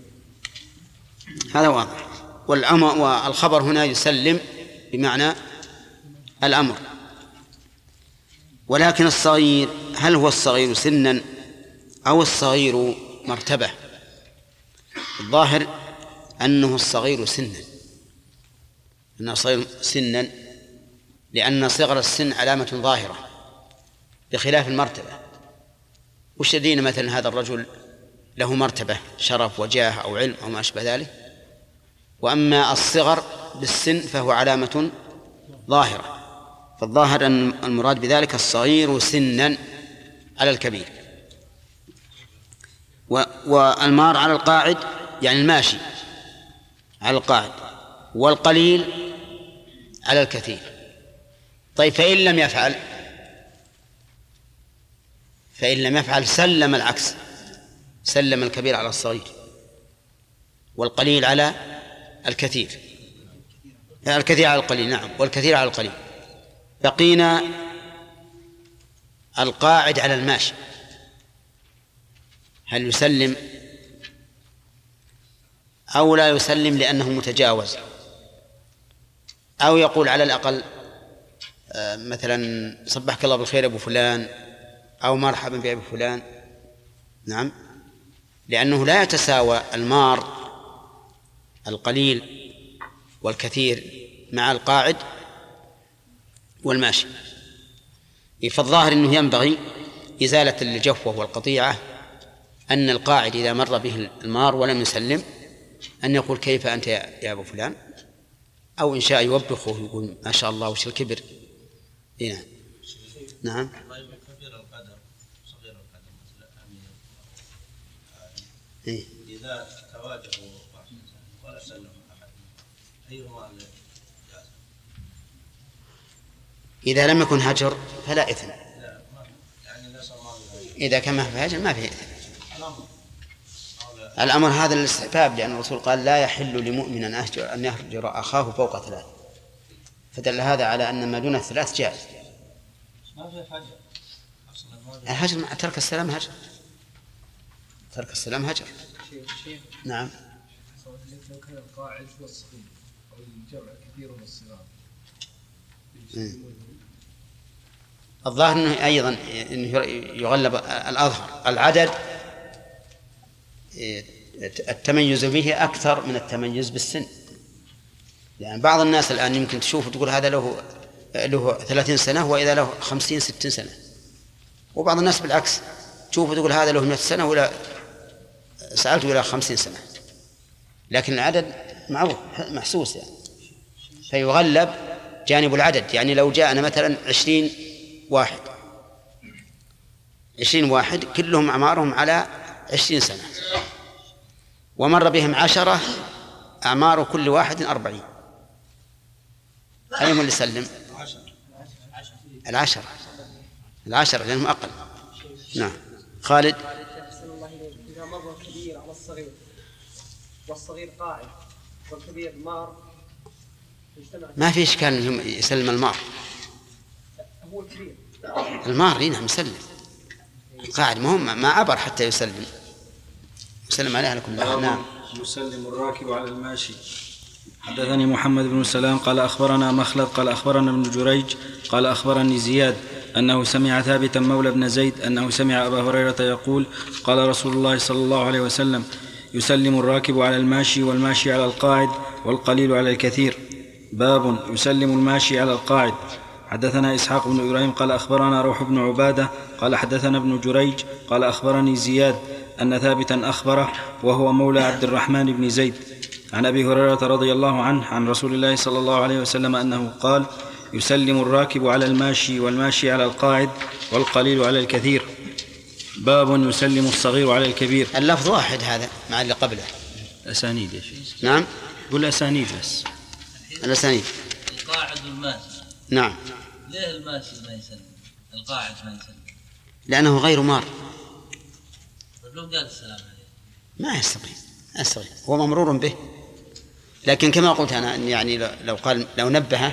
هذا واضح. والأمر والخبر هنا يسلم بمعنى الأمر. ولكن الصغير هل هو الصغير سنا أو الصغير مرتبة؟ الظاهر أنه الصغير سنا، أنه صغير سنا لأن صغر السن علامة ظاهرة بخلاف المرتبة. وش يدين مثلا هذا الرجل له مرتبة شرف وجاه أو علم أو ما أشبه ذلك، وأما الصغر بالسن فهو علامة ظاهرة. فالظاهر أن المراد بذلك الصغير سنا على الكبير. والمار على القاعد يعني الماشي على القاعد، والقليل على الكثير. طيب فإن لم يفعل فإن لم يفعل سلم العكس، سلم الكبير على الصغير والقليل على الكثير، الكثير على القليل، نعم، والكثير على القليل. بقينا القاعد على الماشي، هل يسلم أو لا يسلم لأنه متجاوز، أو يقول على الأقل مثلا صبحك الله بالخير أبو فلان أو مرحبا بأبو فلان، نعم، لأنه لا يتساوى المار القليل والكثير مع القاعد والماشي. فالظاهر أنه ينبغي إزالة الجفوة والقطيعة، أن القاعد إذا مر به المار ولم يسلم أن يقول كيف أنت يا أبو فلان، أو إن شاء يوبخه يقول ما شاء الله وش الكبر. هنا نعم. إيه؟ إذا تواجهوا ولا سلم أحد أيهما جاز؟ إذا لم يكن هجر فلا إثم. إذا كان ما في هجر ما في إثم. الأمر هذا الاستحباب، لأن الرسول قال لا يحل لمؤمن أن يهجر أخاه فوق ثلاث، فدل هذا على أن ما دون الثلاث جائز. الهجر مع ترك السلام هجر، ترك السلام هجر. نعم. لو كان القاعد والصغير أو الجمع كثير من الصغار الظاهر أنه أيضا إنه يغلب الأظهر العدد، التميز به أكثر من التميز بالسن. يعني بعض الناس الآن يمكن تشوف تقول هذا له له ثلاثين سنة وإذا له خمسين ستين سنة، وبعض الناس بالعكس تشوف تقول هذا له مئة سنة ولا سألت إلى خمسين سنة، لكن العدد معروف محسوس يعني، فيغلب جانب العدد. يعني لو جاءنا مثلا عشرين واحد عشرين واحد كلهم أعمارهم على عشرين سنة، ومر بهم عشرة أعمار كل واحد أربعين، أيهم اللي سلم؟ العشرة العشرة لأنهم أقل. نعم. خالد. إذا مر الكبير على الصغير والصغير قاعد والكبير مار ما في إشكال أنهم يسلم المار، هو الكبير المار نعم يسلم، القاعد مهم ما عبر حتى يسلم يسلم عليه لكم. نعم. يسلم الراكب على الماشي. حدثني محمد بن سلام قال أخبرنا مخلد قال أخبرنا ابن جريج قال أخبرني زياد أنه سمع ثابتا مولى بن زيد أنه سمع أبا هريرة يقول قال رسول الله صلى الله عليه وسلم يسلم الراكب على الماشي والماشي على القاعد والقليل على الكثير. باب يسلم الماشي على القاعد. حدثنا إسحاق بن إبراهيم قال أخبرنا روح بن عبادة قال حدثنا ابن جريج قال أخبرني زياد أن ثابتا أخبره وهو مولى عبد الرحمن بن زيد عن أبي هريرة رضي الله عنه عن رسول الله صلى الله عليه وسلم أنه قال يسلم الراكب على الماشي والماشي على القاعد والقليل على الكثير. باب يسلم الصغير على الكبير. اللفظ واحد هذا مع اللي قبله. أسانيد يا شيخ. نعم. قل أسانيد بس. الأسانيد. القاعد والماشي. نعم. ليه الماشي ما يسلم؟ القاعد ما يسلم. لأنه غير مار. طيب لو قال السلام عليكم. ما يستطيع ما يستطيع هو ممرور به، لكن كما قلت أنا يعني لو قال لو نبهه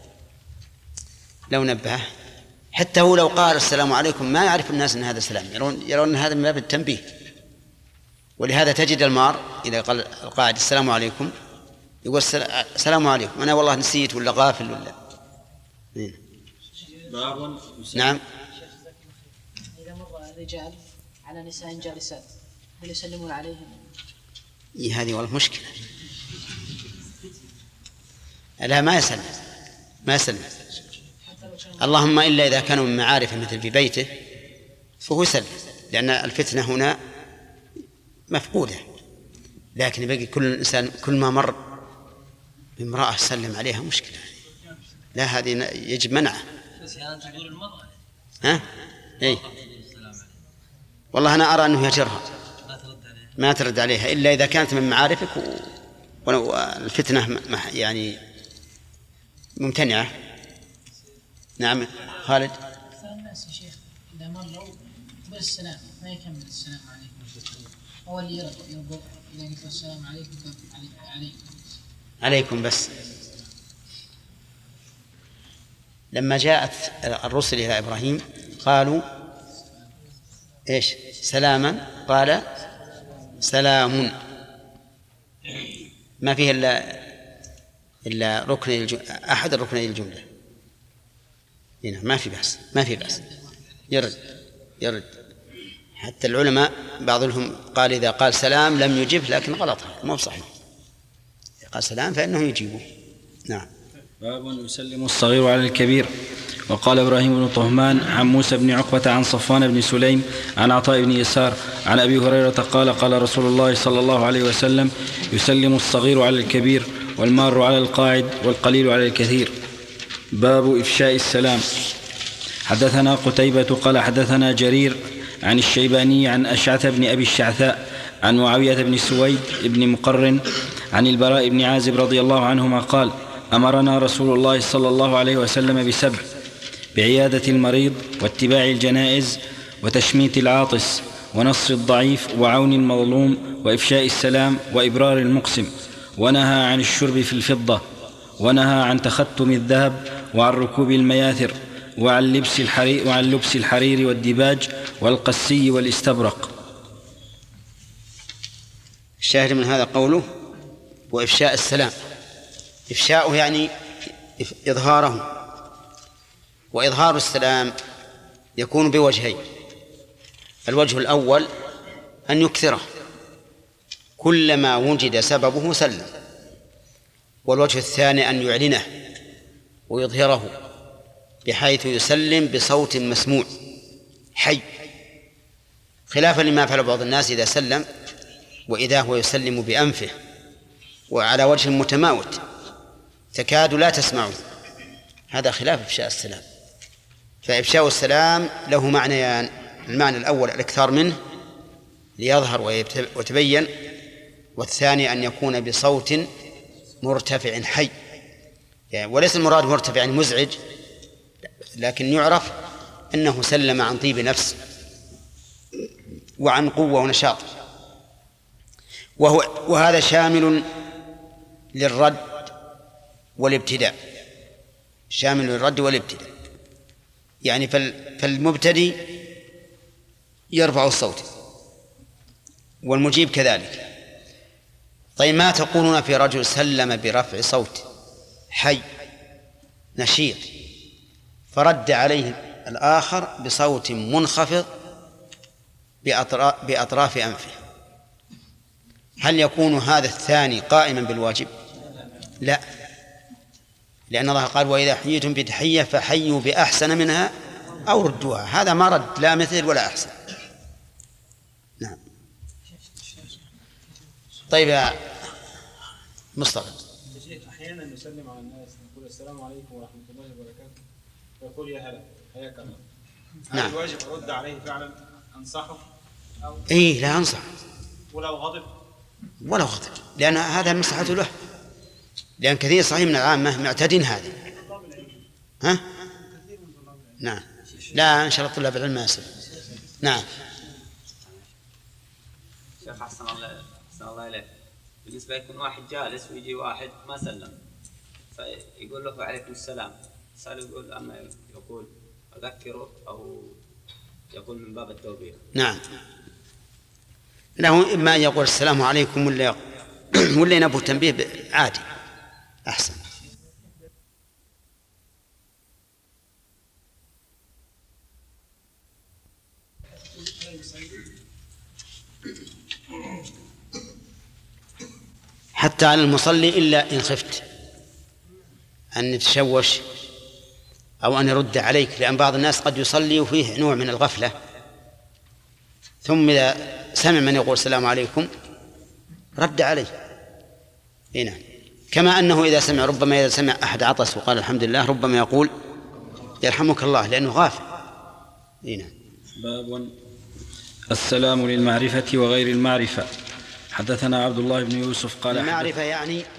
لو نبهه حتى هو لو قال السلام عليكم ما يعرف الناس أن هذا سلام، يرون يرون هذا من باب التنبيه. ولهذا تجد المار إذا قال القاعد السلام عليكم يقول السلام عليكم أنا والله نسيت ولا غافل ولا. باب نعم. إذا مر الرجال على نساء جالسات هل يسلمون عليهم؟ إيه هذه والله مشكلة. لا ما يسلم ما يسلم اللهم إلا إذا كانوا من معارفه مثل في بيته فهو يسلم، لأن الفتنة هنا مفقودة. لكن بقي كل إنسان كل ما مر بامرأة سلم عليها مشكلة، لا هذه يجب منعه. ها؟ إيه؟ والله أنا أرى أنه يجرها ما ترد عليها إلا إذا كانت من معارفك و... والفتنة يعني ممتنعة. نعم خالد. أكثر الناس يا شيخ إذا مروا بالسلام ما يكمل السلام عليكم، هو اللي يرد يرد إذا قلت السلام عليكم عليكم عليكم بس. لما جاءت الرسل إلى إبراهيم قالوا إيش؟ سلاما، قال سلام، ما فيه إلا إلا ركن الجملة، أحد الركني الجملة هنا ما في بأس ما في بأس يرد يرد. حتى العلماء بعضهم قال إذا قال سلام لم يجب، لكن غلط مو صحيح، قال سلام فإنه يجيبه. نعم. باب يسلم الصغير على الكبير. وقال إبراهيم بن طهمان عن موسى بن عقبة عن صفوان بن سليم عن عطاء بن يسار عن أبي هريرة قال قال رسول الله صلى الله عليه وسلم يسلم الصغير على الكبير والمار على القاعد والقليل على الكثير. باب إفشاء السلام. حدثنا قتيبة قال حدثنا جرير عن الشيباني عن أشعث بن أبي الشعثاء عن معاوية بن سويد بن مقرن عن البراء بن عازب رضي الله عنهما قال أمرنا رسول الله صلى الله عليه وسلم بسبع: بعيادة المريض، واتباع الجنائز، وتشميت العاطس، ونصر الضعيف، وعون المظلوم، وإفشاء السلام، وإبرار المقسم. ونهى عن الشرب في الفضة، ونهى عن تختم الذهب، وعن ركوب المياثر، وعن لبس الحرير, وعن لبس الحرير والديباج والقسي والاستبرق. الشاهد من هذا قوله وإفشاء السلام. إفشاؤه يعني إظهاره، وإظهار السلام يكون بوجهين: الوجه الأول أن يكثره، كلما وجد سببه سلم، والوجه الثاني أن يعلنه ويظهره بحيث يسلم بصوت مسموع حي، خلافا لما فعل بعض الناس إذا سلم وإذا هو يسلم بأنفه وعلى وجه متماوت تكاد لا تسمعه، هذا خلاف إفشاء السلام. فإفشاء السلام له معنيان: المعنى الأول الإكثار منه ليظهر ويتبين، والثاني أن يكون بصوت مرتفع حي، يعني وليس المراد مرتفع يعني مزعج، لكن يعرف أنه سلم عن طيب نفس وعن قوة ونشاط. وهو وهذا شامل للرد والابتداء، شامل للرد والابتداء، يعني فالمبتدي يرفع الصوت والمجيب كذلك. طيب ما تقولون في رجل سلم برفع صوت حي نشيط فرد عليه الآخر بصوت منخفض بأطراف أنفه، هل يكون هذا الثاني قائما بالواجب؟ لا، لأن الله قال وإذا حييتم بتحية فحيوا بأحسن منها أو ردوها، هذا ما رد لا مثل ولا أحسن. نعم. طيب يا مصطفى. أحيانا نسلم على الناس نقول السلام عليكم ورحمة الله وبركاته ويقول يا هلا حياك الله، هل نعم. الواجب أرد عليه فعلا أنصحه أو إيه لا أنصح ولو غضب ولو غضب، لأن هذا مصلحة له، لأن كثير صحيح من العامة معتدين هذا. ها؟ نعم. لا إن شاء الله طلاب العلم ما يصير. نعم. شيخ أحسن الله أحسن الله إليك، بالنسبة يكون واحد جالس ويجي واحد ما سلم فيقول له وعليكم السلام، سأل يقول أما يقول أذكره أو يقول من باب التوبيخ. نعم. له إما أن يقول السلام عليكم ولا ولا ينبه تنبيه عادي أحسن. حتى على المصلي إلا إن خفت أن يتشوش أو أن يرد عليك، لأن بعض الناس قد يصلي وفيه نوع من الغفلة، ثم إذا سمع من يقول السلام عليكم رد عليه. هنا كما أنه إذا سمع، ربما إذا سمع أحد عطس وقال الحمد لله ربما يقول يرحمك الله لأنه غافل. هنا باب السلام للمعرفة وغير المعرفة. حدثنا عبد الله بن يوسف قال المعرفة يعني